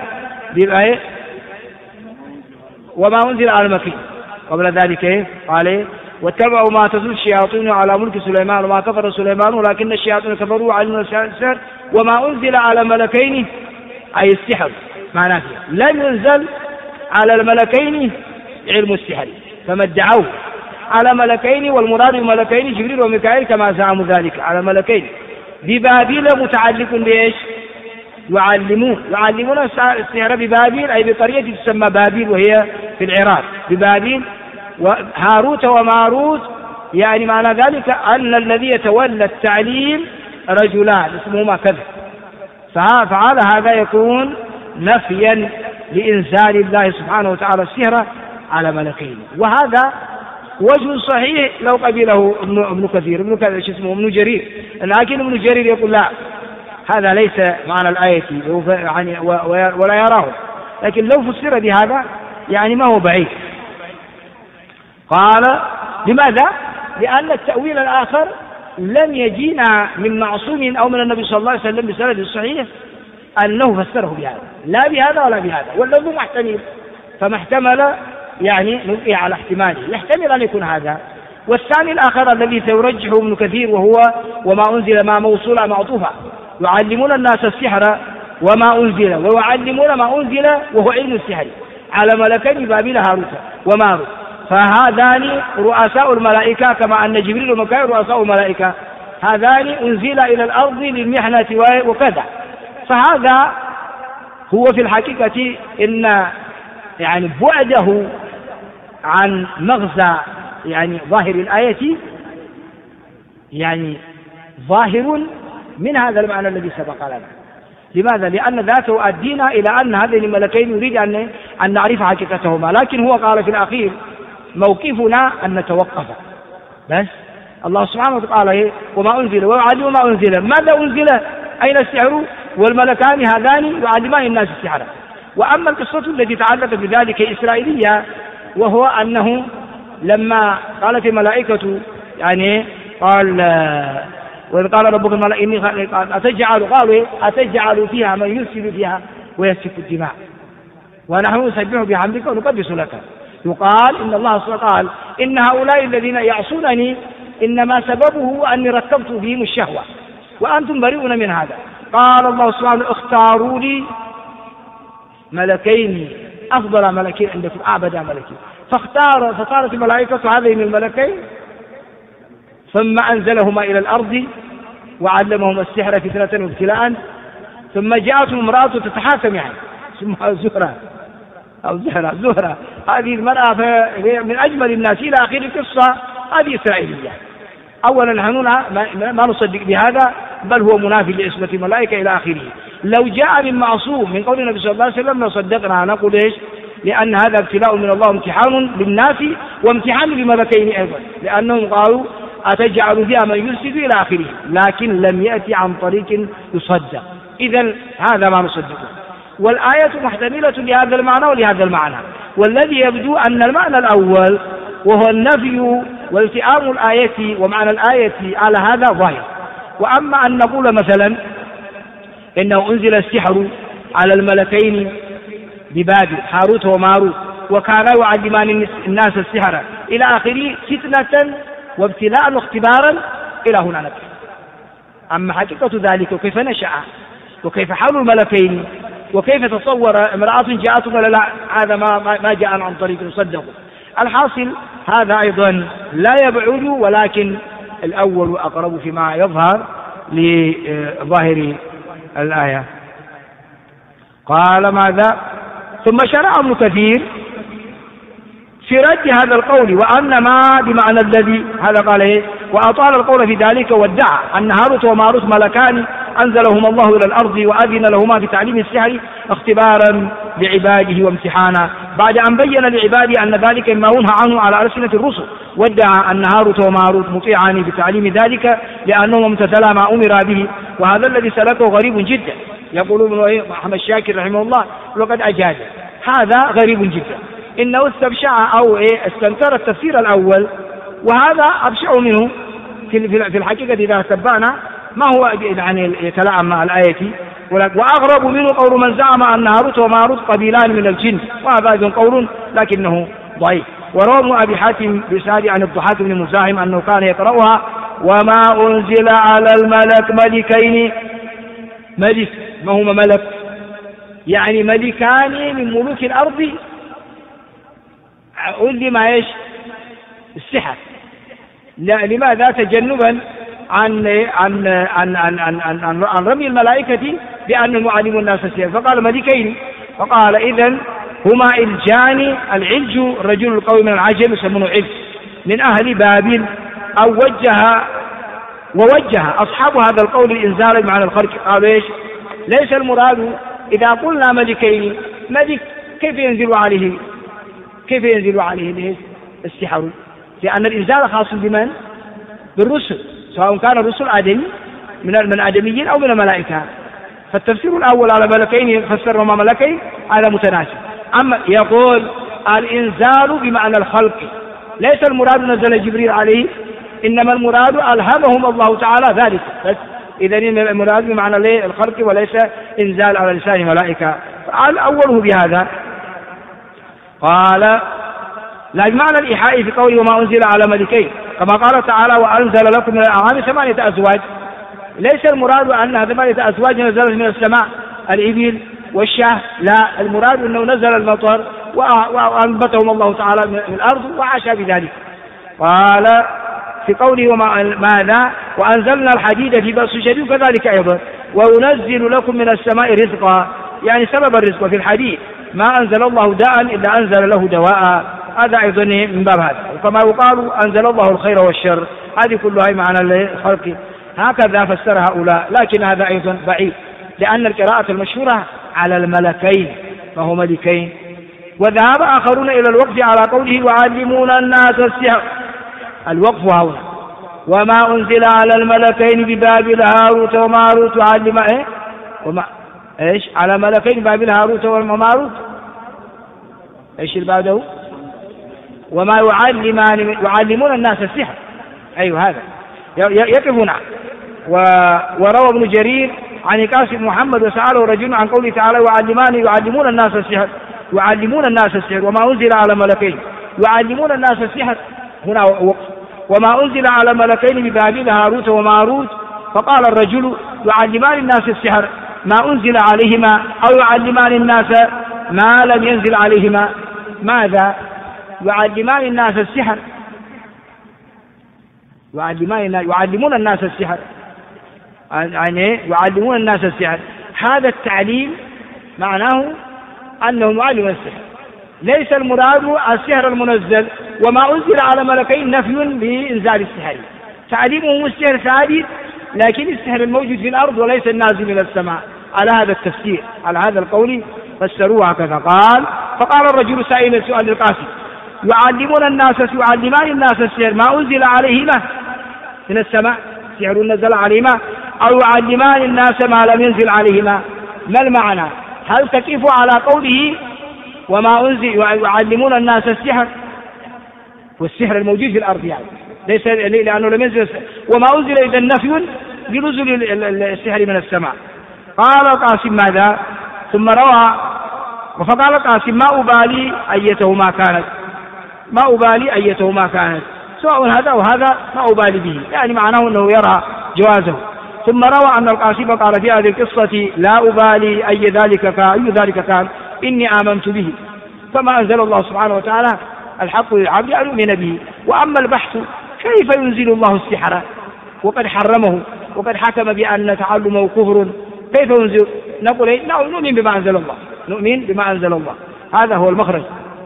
A: وما أنزل على المكين. قبل ذلك قال: واتبعوا ما تتلو الشياطين على ملك سليمان وما كفر سليمان ولكن الشياطين كفروا يعلمون السحر وما أنزل على ملكين، أي السحر معناه لم ينزل على الملكين علم السحر، فما ادعوه على ملكين، والمراد بملكين جبريل وميكائيل كما زعموا ذلك على ملكين ببابيل، متعلق بإيش؟ يعلمون السحر ببابيل، أي بقرية تسمى بابيل وهي في العراق ببابيل. وهاروت وماروت يعني معنى ذلك أن الذي يتولى التعليم رجلان اسمهما كذا، فعلى هذا يكون نفيا لإنزال الله سبحانه وتعالى السحر على ملكين. وهذا وجه صحيح لو قبله ابن جرير، لكن ابن جرير يقول لا، هذا ليس معنى الآية يعني ولا يراه، لكن لو فسر بهذا يعني ما هو بعيد. قال: لماذا؟ لأن التأويل الآخر لم يجينا من معصوم أو من النبي صلى الله عليه وسلم بسند الصحيح أنه فسره بهذا، لا بهذا ولا بهذا، واللفظ محتمل، فما احتمل يعني نبقي على احتماله، يحتمل أن يكون هذا. والثاني الآخر الذي سيرجحه ابن كثير وهو وما أنزل ما موصولة معطوفة، يعلمون الناس السحر وما أنزل، ويعلمون ما أنزل وهو علم السحر على ملكين بابيل هاروت وماروت، فهذان رؤساء الملائكة كما أن جبريل وميكائيل رؤساء الملائكة، هذان أنزل إلى الأرض للمحنة وكذا. فهذا هو في الحقيقة إن يعني بعده عن مغزى يعني ظاهر الآية يعني ظاهر من هذا المعنى الذي سبق لنا. لماذا؟ لأن ذاته أدينا إلى أن هذين الملكين يريد أن نعرف حقيقتهما، لكن هو قال في الأخير موقفنا أن نتوقف بس. الله سبحانه وتعالى وما أنزل ويعلم ما أنزل، ماذا أنزل؟ أين السحر؟ والملكان هذان يعلمان الناس السحر. وأما القصة التي تعلقت بذلك إسرائيلية، وهو أنه لما قالت الملائكة يعني قال: وإذ قال ربك الملائكة أتجعل فيها من يفسد فيها ويسفك الدماء ونحن نسبح بحمدك ونقدس لك. يقال إن الله سبحانه قال: إن هؤلاء الذين يعصونني إنما سببه أني ركبت فيهم الشهوة وأنتم بريئون من هذا. قال الله سبحانه: اختاروا لي ملكين أفضل ملكين عندكم أعبد ملكين، فصارت الملائكة هذين الملكين، ثم أنزلهما إلى الأرض وعلمهما السحر فتنة وابتلاء. ثم جاءتهم امرأة تتحاكم يعني اسمها زهرة، هذه المرأة من أجمل الناس إلى آخر القصة. هذه إسرائيلية. أولا نحن ما نصدق بهذا، بل هو منافي لعصمة الملائكة إلى آخره. لو جاء من معصوم من قول النبي صلى الله عليه وسلم لصدقنا، نقول إيش؟ لأن هذا ابتلاء من الله، امتحان للناس وامتحان للملكين أيضا، لأنهم قالوا أتجعل فيها من يفسد إلى آخره، لكن لم يأتي عن طريق يصدق. إذن هذا ما نصدقه، والآية محتملة لهذا المعنى ولهذا المعنى، والذي يبدو أن المعنى الأول وهو النفي والتئام الآية ومعنى الآية على هذا ظاهر. وأما أن نقول مثلا إنه أنزل السحر على الملكين ببابل هاروت وماروت وكانا يعلمان الناس السحر إلى آخره فتنة وابتلاء واختبارا، إلى هنا نكفي. أما حقيقة ذلك وكيف نشأ وكيف حال الملكين وكيف تصور امرأة جاءتهم، لا هذا ما جاء عن طريق يصدق. الحاصل هذا أيضا لا يبعد، ولكن الأول أقرب فيما يظهر لظاهر الآية. قال ماذا؟ ثم شرع ابن كثير في رد هذا القول، وأن ما بمعنى الذي، هذا قال إيه؟ وأطال القول في ذلك وادعى أن هاروت وماروت ملكان أنزلهما الله إلى الأرض وأذن لهما في تعليم السحر اختبارا لعباده وامتحانا، بعد أن بين لعباده أن ذلك مما ينهى عنه على ألسنة الرسل، وادعى أن هاروت وماروت مطيعان بتعليم ذلك لأنهما امتثلا ما أمر به، وهذا الذي سلكه غريب جدا. يقول ابن محمد شاكر رحمه الله وقد أجاد، هذا غريب جدا، إنه استبشع أو استنكر التفسير الأول، وهذا أبشع منه في الحقيقة إذا تبعنا ما هو يعني يتلائم مع الآية. وأغرب منه قول من زعم أن هاروت وماروت قبيلان من الجن، وهذا أيضا قول لكنه ضعيف. وروى ابن أبي حاتم بإسناد عن الضحاك بن مزاحم أنه كان يقرأها وما أنزل على الملك ملكين. ملك ما هما ملك؟ يعني ملكان من ملوك الأرض علم ايش؟ السحر. لماذا؟ تجنبا عن عن عن عن عن, عن, عن رمي الملائكة بأنهم يعلمون الناس السحر، فقال ملكين، فقال إذن هما إلجان. العلج الرجل القوي من العجم يسمونه علج من أهل بابل، أو ووجه أصحاب هذا القول الإنزال بمعنى الخلق. قالوا إيش؟ ليس المراد إذا قلنا ملكين، ملك كيف ينزل عليه السحر؟ لأن الإنزال خاص بمن؟ بالرسل، سواء كان الرسل آدمي من آدميين أو من الملائكة. فالتفسير الأول على ملكين فسرهما ملكين هذا متناسب. أما يقول الإنزال بمعنى الخلق، ليس المراد نزل جبريل عليه، إنما المراد ألهمهم الله تعالى ذلك بس. إذن المراد بمعنى الخلق وليس إنزال على لسان ملائكة. أوله بهذا. قال لا بمعنى الإيحاء في قوله وما أنزل على ملكين، كما قال تعالى وأنزل لكم من الأنعام 8 أزواج. ليس المراد أن 8 أزواج نزلت من السماء، الإبل والشاه، لا، المراد أنه نزل المطر وأنبتهم الله تعالى من الأرض وعاش بذلك. قال في قوله ماذا؟ وأنزلنا الحديد في بأس شديد، كذلك أيضا وننزل لكم من السماء رزقا، يعني سبب الرزق في الحديد، ما أنزل الله داء إلا أنزل له دواء، هذا أيضا من باب هذا. وكما يقال أنزل الله الخير والشر، هذه كلها معنى الخلق. هكذا فسر هؤلاء، لكن هذا أيضا بعيد، لأن القراءة المشهورة على الملكين فهو ملكين. وذهب آخرون إلى الوقف على قوله وعلمون الناس السحر، الوقف هنا وما أنزل على الملكين ببابل هاروت وماروت وعلم إيش على ملكين بابل هاروت وماروت، إيش اللي بعده؟ وما يعلمون الناس السحر. أيوه هذا يقفون. وروى ابن جرير عن قاسم محمد وسأله رجل عن قوله تعالى يعلمون الناس السحر، يعلمون الناس السحر وما أنزل على ملكين، يعلمون الناس السحر هنا وقف. وما أنزل على ملكين ببابل هاروت وماروت، فقال الرجل يعلمان الناس السحر ما أنزل عليهما أو يعلمان الناس ما لم ينزل عليهما. ماذا؟ يعلمان الناس السحر، يعلمون الناس السحر، يعني يعلمون الناس السحر. هذا التعليم معناه أنهم يعلمون السحر، ليس المراد السحر المنزل. وما أنزل على ملكين نفي بإنزال السحر، تعليمهم السحر ثابت، لكن السحر الموجود في الأرض وليس النازل من السماء. على هذا التفسير، على هذا القول فسروه هكذا. قال فقال الرجل سائل السؤال القاسي يعلمان الناس السحر ما أنزل عليهما من السماء، سحر نزل عليهما، أو يعلمان الناس ما لم ينزل عليهما. ما المعنى؟ هل تقف على قوله وما أنزل يعلمون الناس السحر، والسحر الموجود في الأرض يعني ليس لأنه لم ينزل، وما أنزل إذا نفي بنزل السحر من السماء. قال القاسم ماذا؟ ثم روى فقال القاسم ما أبالي أيتهما كانت، سواء هذا وهذا ما أبالي به، يعني معناه أنه يرى جوازه. ثم روى أن القاسم قال في هذه القصة لا أبالي أي ذلك كان إني آمنت به، فما أنزل الله سبحانه وتعالى الحق للعبد أن يؤمن به. وأما البحث كيف ينزل الله السحر وقد حرمه وقد حكم بأن تعلمه كفر، كيف ينزل؟ نقول نؤمن بما أنزل الله، هذا هو المخرج.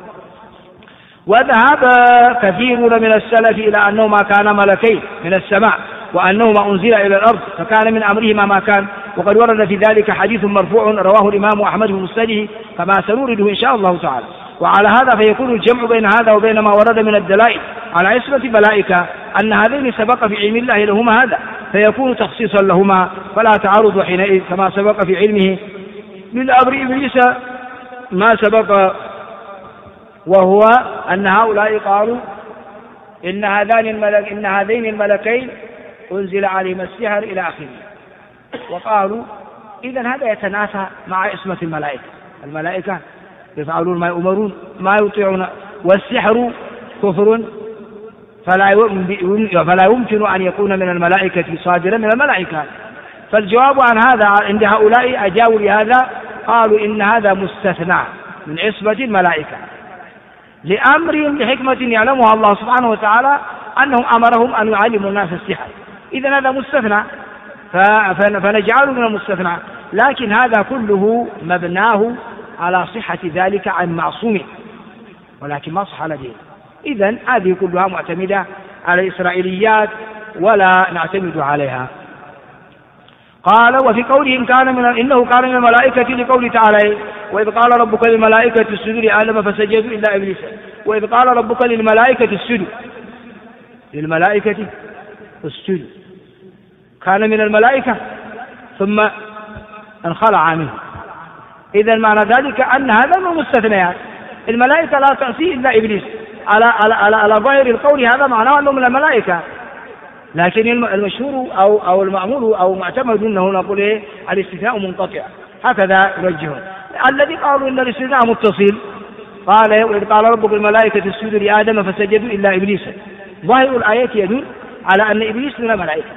A: وذهب كثيرون من السلف إلى أنهما كان ملكين من السماء وأنهما أنزل إلى الأرض فكان من أمرهما ما كان، وقد ورد في ذلك حديث مرفوع رواه الإمام أحمد في مسنده كما سنورده إن شاء الله تعالى. وعلى هذا فيكون الجمع بين هذا وبين ما ورد من الدلائل على عصمة الملائكة أن هذين سبق في علم الله لهما هذا، فيكون تخصيصا لهما فلا تعارض حينئذ، كما سبق في علمه من أمر إبليس ما سبق، وهو أن هؤلاء قالوا إن هذين الملكين أنزل عليهما السحر إلى آخره، وقالوا إذن هذا يتنافى مع عصمة الملائكة يفعلون ما يؤمرون ما يطيعون، والسحر كفر فلا يمكن أن يكون من الملائكة صادرا من الملائكة. فالجواب عن هذا عند هؤلاء أجابوا لهذا قالوا إن هذا مستثنى من عصمة الملائكة لحكمة يعلمها الله سبحانه وتعالى أنهم أمرهم أن يعلموا الناس السحر، إذن هذا مستثنى فنجعله من المستثنى، لكن هذا كله مبناه على صحة ذلك عن معصوم، ولكن ما صح لديه. إذن هذه كلها معتمدة على الإسرائيليات ولا نعتمد عليها. قال وفي قولهم إنه كان من الملائكة لقوله تعالى وإذ قال ربك للملائكة اسجدوا لآدم فسجدوا إلا إبليس، وإذ قال ربك للملائكة اسجدوا كان من الملائكة ثم انخلع منه. إذا معنى ذلك أن هذا من المستثنيات، الملائكة لا تعصي إلا إبليس على ظاهر القول، هذا معناه أنه من الملائكة، لكن المشهور أو المعمول أو معتمد أنه نقول الاستثناء منقطع، هكذا يوجهون. الذي قالوا إن الاستثناء متصل قال وإذ قال ربك الملائكة اسجدوا لآدم فسجدوا إلا إبليس، ظاهر الآية يدل على أن إبليس من الملائكة،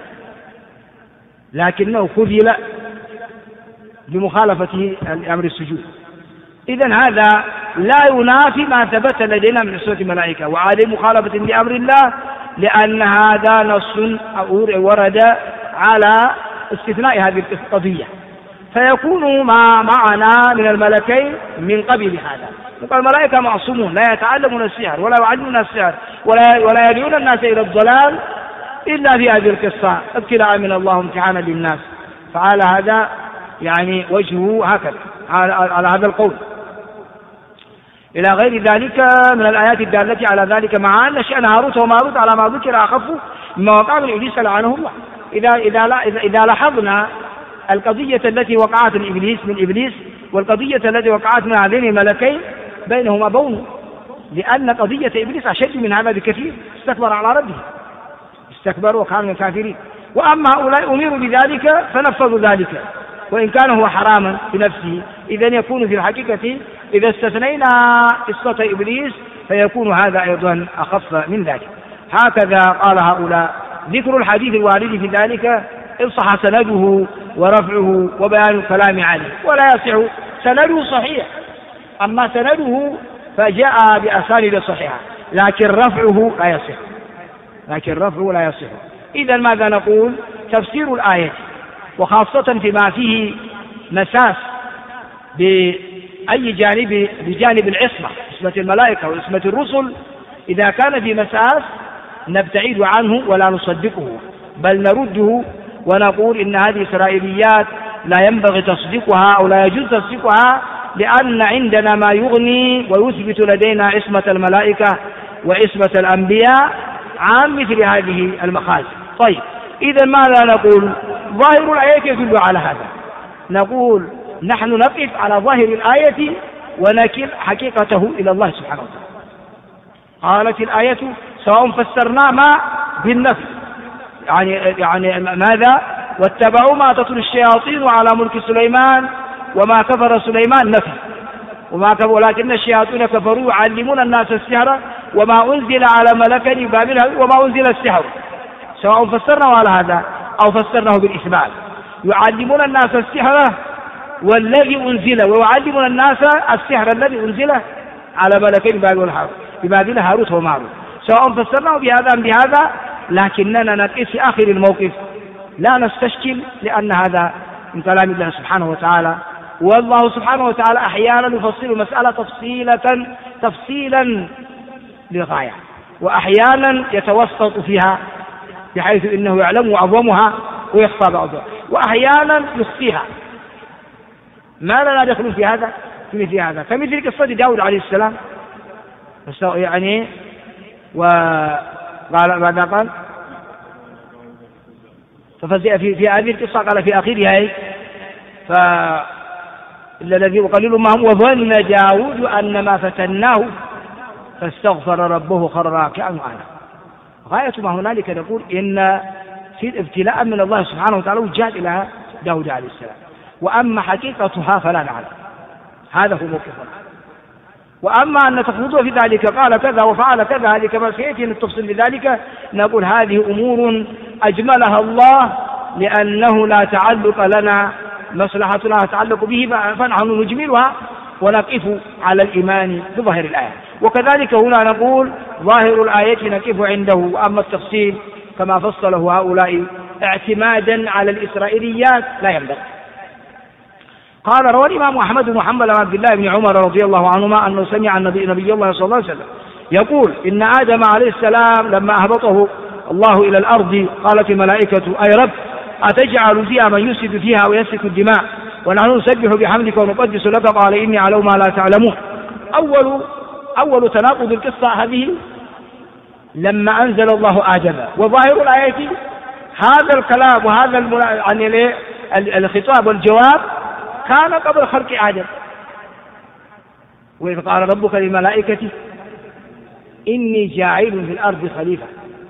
A: لكنه خذل بمخالفته لأمر السجود. إذن هذا لا ينافي ما ثبت لدينا من عصمة الملائكة وعليه مخالفة لأمر الله، لأن هذا نص ورد على استثناء هذه القضية، فيكون ما معنا من الملكين من قبيل هذا. الملائكة معصومون لا يتعلمون السحر ولا يعلمون السحر ولا يدعون الناس إلى الضلال إلا في هذه القصة ابتلاء من الله امتحانا للناس، فعلى هذا يعني وجهه هكذا على هذا القول إلى غير ذلك من الآيات الدالة على ذلك، مع أن شأن هاروت وماروت على ما ذكر أخف مما وقع من إبليس لعنه الله. إذا لاحظنا القضية التي وقعت من إبليس والقضية التي وقعت من هذين الملكين بينهما بون، لأن قضية إبليس أشد من هذا بكثير، استكبر على ربه، استكبر وكان من الكافرين. وأما هؤلاء أمروا بذلك فنفذوا ذلك وإن كان هو حراما في نفسه. إذن يكون في الحقيقة إذا استثنينا قصة إبليس فيكون هذا أيضا أخف من ذلك. هكذا قال هؤلاء. ذكر الحديث الوارد في ذلك إن صح سنده ورفعه وبيان الكلام عليه، ولا يصح سنده صحيح، أما سنده فجاء بأسانيد صحيحة لكن رفعه لا يصح. إذن ماذا نقول؟ تفسير الآية وخاصة فيما فيه مساس بأي جانب بجانب العصمة، عصمة الملائكة وعصمة الرسل، إذا كان في مساس نبتعد عنه ولا نصدقه بل نرده ونقول إن هذه إسرائيليات لا ينبغي تصديقها أو لا يجوز تصديقها، لأن عندنا ما يغني ويثبت لدينا عصمة الملائكة وعصمة الأنبياء عن مثل هذه المخازن. طيب، إذا ماذا نقول؟ ظاهر الآية يدل على هذا. نقول نحن نقف على ظاهر الآية ونكل حقيقته إلى الله سبحانه وتعالى. قالت الآية سواء فسرنا ما بالنفي، يعني ماذا؟ واتبعوا ما تتلو الشياطين على ملك سليمان وما كفر سليمان نفي، ولكن الشياطين كفروا يعلمون الناس السحر وما أنزل على ملكين ببابل وما أنزل السحر. سواء فسرنا على هذا أو فسرناه بالإثبات. يعلمون الناس السحر والذي أنزل، ويعلمون الناس السحر الذي أنزل على ملكين ببابل هاروت وماروت. سواء فسرناه بهذا أم بهذا، لكننا نقف في آخر الموقف لا نستشكل، لأن هذا من كلام الله سبحانه وتعالى. والله سبحانه وتعالى أحيانا يفصل المسألة تفصيلا للغاية، وأحيانا يتوسط فيها بحيث إنه يعلم أعظمها ويخفى بعضها، وأحيانا يخفيها. ما لنا دخل في هذا في مثل هذا، كمثل قصة داود عليه السلام. يعني وقال ماذا قال؟ ففزع في هذه القصة قال في آخرها الذي قليل ما هم وظن داود أن ما فتناه فاستغفر ربه خر راكعا وأناب. غاية ما هنالك نقول إن في ابتلاء من الله سبحانه وتعالى وجاء إلى داود عليه السلام، وأما حقيقتها فلا نعلم. هذا هو موقفنا. وأما أن تفوض في ذلك قال كذا وفعل كذا، هذه كما سيأتي التفصيل لذلك، نقول هذه أمور أجملها الله لأنه لا تعلق لنا، مصلحتنا تعلق به، فنحن نجملها ونقف على الإيمان بظاهر الآية. وكذلك هنا نقول ظاهر الآية نقف عنده، وأما التفصيل كما فصله هؤلاء اعتمادا على الإسرائيليات لا ينبغي. قال روى الإمام أحمد بن حنبل عن عبد الله بن عمر رضي الله عنهما أنه سمع نبي الله صلى الله عليه وسلم يقول إن آدم عليه السلام لما أهبطه الله إلى الأرض قالت الملائكة أي رب أتجعل فيها من يفسد فيها ويسفك الدماء ونحن نسبح بحمدك ونقدس لك قال إني أعلم ما لا تعلمون. أول تناقض القصة هذه لما أنزل الله آدم، وظاهر الآية هذا الكلام وهذا الخطاب والجواب كان قبل خلق آدم. وإذ قال ربك للملائكة إني جاعل في الأرض خليفة،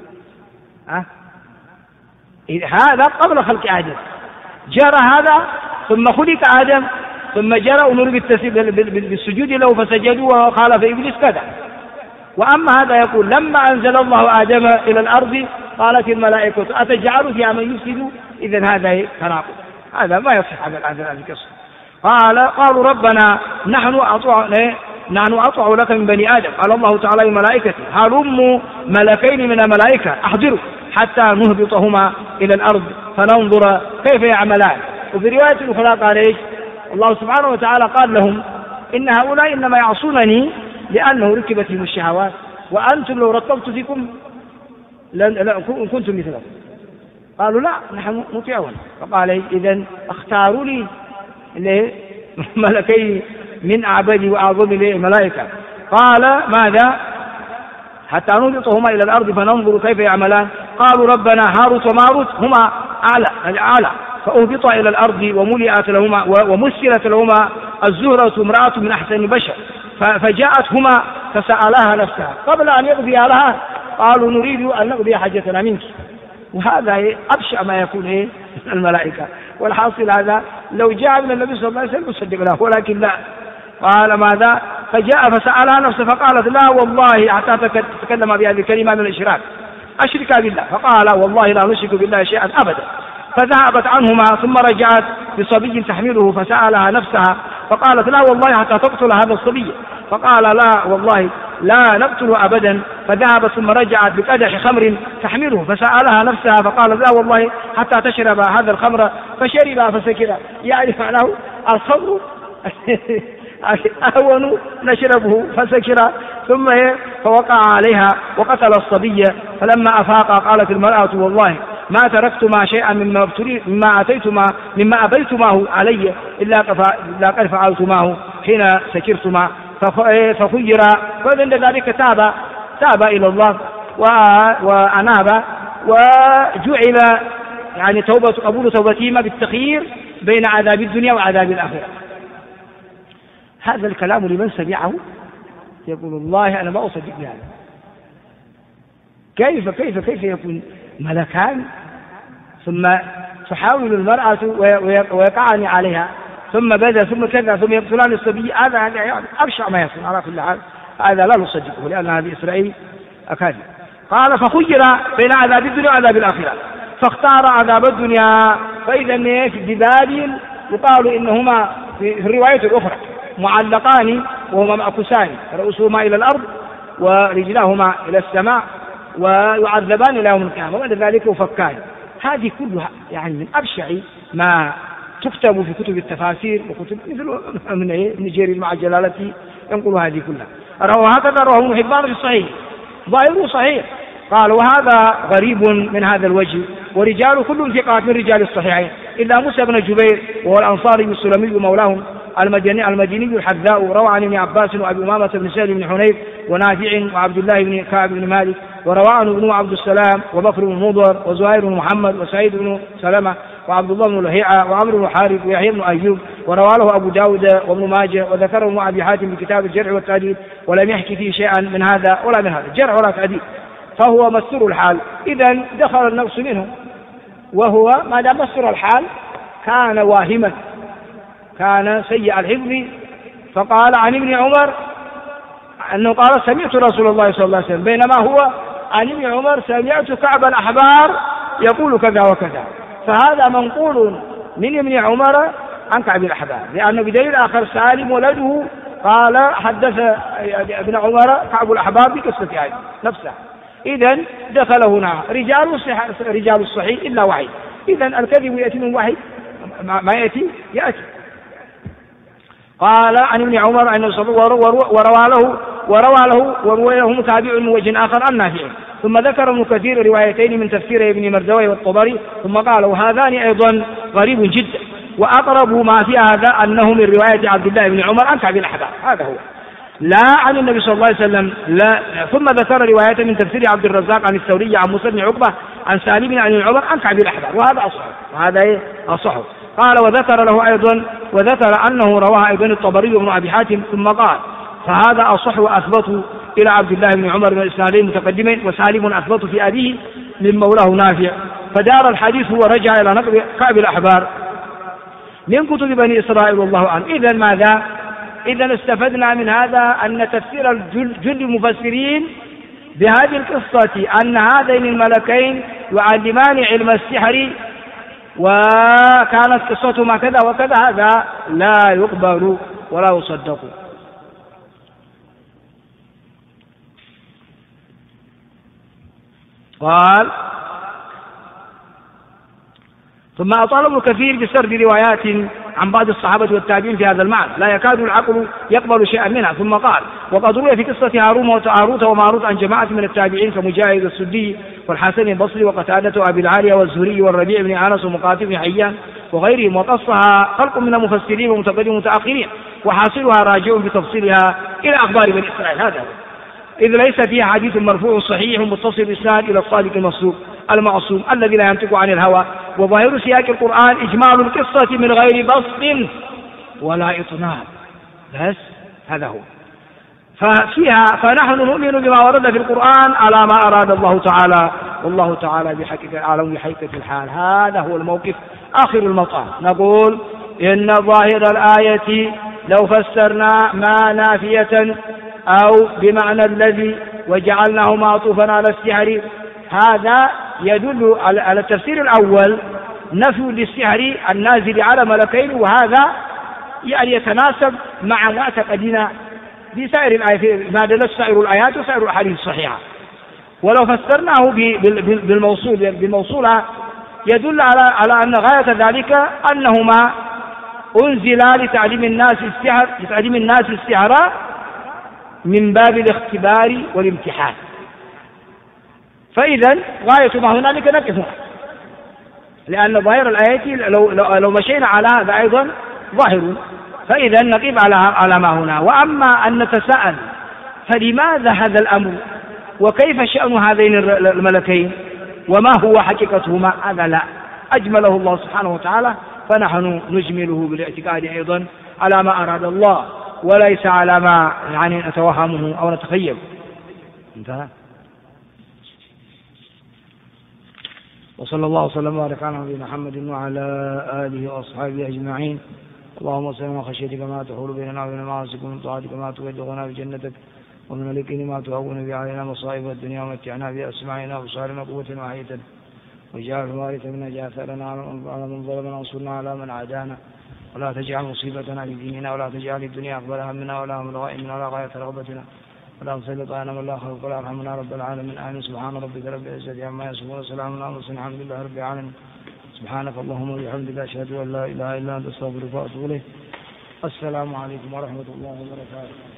A: هذا قبل خلق آدم. جرى هذا ثم خلق آدم، ثم جرى أمر بالسجود له فسجدوا وخالف إبليس كذا. وأما هذا يقول لما أنزل الله آدم إلى الأرض قالت الملائكة أتجعل فيها من يفسد. إذن هذا تناقض، هذا ما يصح هذا القصة. قالوا ربنا نحن أطوع لك من بني آدم. قال الله تعالى للملائكة هلموا ملكين من الملائكة أحضروا حتى نهبطهما إلى الأرض فننظر كيف يعملان. وفي رواية أخرى قال إيش؟ الله سبحانه وتعالى قال لهم إن هؤلاء إنما يعصونني لأنه ركبت فيهم الشهوات وأنتم لو رتبت فيكم كنتم مثلهم. قالوا لا نحن مطيعون. فقال إذن اختاروا لي ملكين من أعبدي وأعظم الملائكة. قال ماذا؟ حتى نهبطهما إلى الأرض فننظر كيف يعملان. قالوا ربنا هاروت وماروت هما أعلى فأهبطا إلى الأرض ومثلت لهما الزهرة امرأة من أحسن البشر فجاءتهما فسألها نفسها قبل أن يقضي لها قالوا نريد أن نقضي حاجتنا منك. وهذا أبشع ما يكون الملائكة. والحاصل هذا لو جاء من النبي صلى الله عليه وسلم يصدق له، ولكن لا. قال ماذا؟ فجاء فسألها نفسه فقالت لا والله حتى تكلم بهذه الكلمة من الإشراك أشرك بالله. فقال والله لا نشرك بالله شيئا أبدا. فذهبت عنهما ثم رجعت بصبي تحمله فسألها نفسها فقالت لا والله حتى تقتل هذا الصبي. فقال لا والله لا نقتل أبدا. فذهبت ثم رجعت بقدح خمر تحمله فسألها نفسها فقالت لا والله حتى تشرب هذا الخمر فشرب فسكر. يعني معناه الخمر أهون نشربه فسكر. ثم فوقع عليها وقتل الصبي. فلما أفاق قالت المرأة والله ما تركتما شيئا مما أبيتماه علي إلا قد فعلتماه حين سكرتما. فخير. فعند ذلك تاب إلى الله وأناب وجعل يعني قبول توبتهما بالتخيير بين عذاب الدنيا وعذاب الآخرة. هذا الكلام لمن سمعه يقول والله أنا ما أصدق بهذا. كيف يكون ملكان ثم تحاول المرأة ويقعني عليها ثم بدا ثم كذا ثم يقتلان الصبي؟ هذا يعني أبشع ما يكون. على كل حال هذا لا نصدقه لأن هذه إسرائيل أكاذب. قال فخير بين عذاب الدنيا وعذاب الآخرة فاختار عذاب الدنيا. فإذا بباب يقال إنهما في الرواية الأخرى معلقان وهما معكوسان رؤوسهما إلى الأرض ورجلاهما إلى السماء ويعذبان إلى يوم القيامة وبعد ذلك يفكان. هذه كلها يعني من أبشع ما تكتب في كتب التفاسير وكتب مثل من جرير مع جلالته ينقل هذه كلها. وهكذا رواه ابن حبان في الصحيح ظاهره صحيح. قال وهذا غريب من هذا الوجه ورجال كلهم ثقات من رجال الصحيحين إلا موسى بن جبير وهو الأنصاري السلمي مولاهم المديني الحذاء روى عن ابن عباس وأبي أمامة بن سهل بن حنيف ونافع وعبد الله بن كعب بن مالك وروى عنه ابن عبد السلام وبكر بن مضر وزهير بن محمد وسعيد بن سلمة وعبد الله بن لهيعة وعمرو بن حارث ويحيى بن أيوب وروى له أبو داود وابن ماجه وذكره ابن أبي حاتم في كتاب الجرح والتعديل ولم يحكي فيه شيئا من هذا ولا من هذا جرح ولا تعديل فهو مستور الحال. إذن دخل النقص منه وهو ما دام مستور الحال كان واهما كان سيء الحفظ. فقال عن ابن عمر أنه قال سمعت رسول الله صلى الله عليه وسلم بينما هو عن ابن عمر سمعت كعب الأحبار يقول كذا وكذا. فهذا منقول من ابن عمر عن كعب الأحبار لأنه بدليل آخر سالم ولده قال حدث ابن عمر كعب الأحبار بقصة هذه نفسها. إذن دخل هنا رجال الصحيح إلا واحد. إذن الكذب يأتي من واحد ما يأتي قال عن ابن عمر أنه وروى له ورواه متابع من وجه آخر النافع. ثم ذكر ابن كثير روايتين من تفسير ابن مردوي والطبري ثم قال وهذان أيضا غريب جدا وأقرب ما في هذا أنه من رواية عبد الله بن عمر عن كعب الأحبار هذا هو لا عن النبي صلى الله عليه وسلم لا. ثم ذكر رواية من تفسير عبد الرزاق عن الثوري عن موسى بن عقبة عن سالم عن عمر عن كعب الأحبار وهذا أصح. قال وذكر له أيضا وذكر أنه رواه أيضا الطبري وابن أبي حاتم ثم قال فهذا أصح وأثبت إلى عبد الله بن عمر من الإسنادين المتقدمين وسالم أثبت في أبيه من مولاه نافع. فدار الحديث هو رجع إلى نقل كعب الأحبار من كتب بني إسرائيل والله عنه. إذن ماذا؟ إذن استفدنا من هذا أن تفسير جل المفسرين بهذه القصة أن هذين الملكين يعلمان علم السحر وكانت قصتهما كذا وكذا هذا لا يقبل ولا يصدق. قال ثم أطال ابن كثير بسرد روايات عن بعض الصحابة والتابعين في هذا المعنى لا يكاد العقل يقبل شيئا منها. ثم قال وقد روي في قصة هاروت وماروت عن جماعة من التابعين كمجاهد السدي والحسن البصري وقتادة وأبي العالية والزهري والربيع بن أنس ومقاتل بن حيان وغيرهم وقصها خلق من المفسرين ومتقدمين ومتأخرين وحاصلها راجع بتفصيلها إلى أخبار بني إسرائيل هذا إذ ليس فيها حديث مرفوع صحيح متصل الإسناد إلى الصادق المصدوق المعصوم الذي لا ينطق عن الهوى. وظاهر سياق القرآن إجمال القصة من غير بسط ولا إطناب بس هذا هو. فنحن نؤمن بما ورد في القرآن على ما أراد الله تعالى والله تعالى بحقيقة أعلم بحقيقة الحال. هذا هو الموقف آخر المطاف. نقول إن ظاهر الآية لو فسرنا ما نافية أو بمعنى الذي وجعلناه معطوفا على السحر هذا يدل على التفسير الأول نفي للسحر النازل على ملكين وهذا يعني يتناسب مع معتقدنا بسائر الآيات ما دلت سائر الآيات وسائر الأحاديث الصحيحة. ولو فسرناه بالموصولة يدل على أن غاية ذلك أنهما أنزلا لتعليم الناس السحر من باب الاختبار والامتحان. فإذا غاية ما هنالك نقف لأن ظاهر الآية لو مشينا على هذا أيضا ظاهر فإذا نقف على ما هنا. وأما أن نتساءل فلماذا هذا الأمر وكيف شأن هذين الملكين وما هو حقيقته هذا لا، أجمله الله سبحانه وتعالى، فنحن نجمله بالاعتقاد أيضا على ما أراد الله وليس على ما يعني نتوهمه أو نتخيل. انتهى. وصلى الله وسلم وبارك على نبينا محمد وعلى آله وأصحابه أجمعين. اللهم صل على خشيتك ما تحول بيننا وبين معاصيك، ومن طاعتك ما تبلغنا بجنتك، ومن اليقين ما تهون به علينا مصائب الدنيا، ومتعنا بأسماعنا وأبصارنا وقوتنا وحياتنا، واجعل الوارث منا، اجعل ثأرنا على من ظلمنا، وانصرنا على من عادانا، ولا تجعل مصيبتنا في ديننا، ولا تجعل الدنيا أكبر همنا ولا مبلغ علمنا ولا غاية رغبتنا، ولا تسلط علينا من لا خلق ولا يرحمنا رب العالمين. آمين. سبحان ربك رب العزة عما يصفون، وسلام على المرسلين، الحمد لله رب العالمين. سبحانك اللهم وبحمدك، أشهد أن لا إله إلا أنت، أستغفرك وأتوب إليك. السلام عليكم ورحمة الله وبركاته.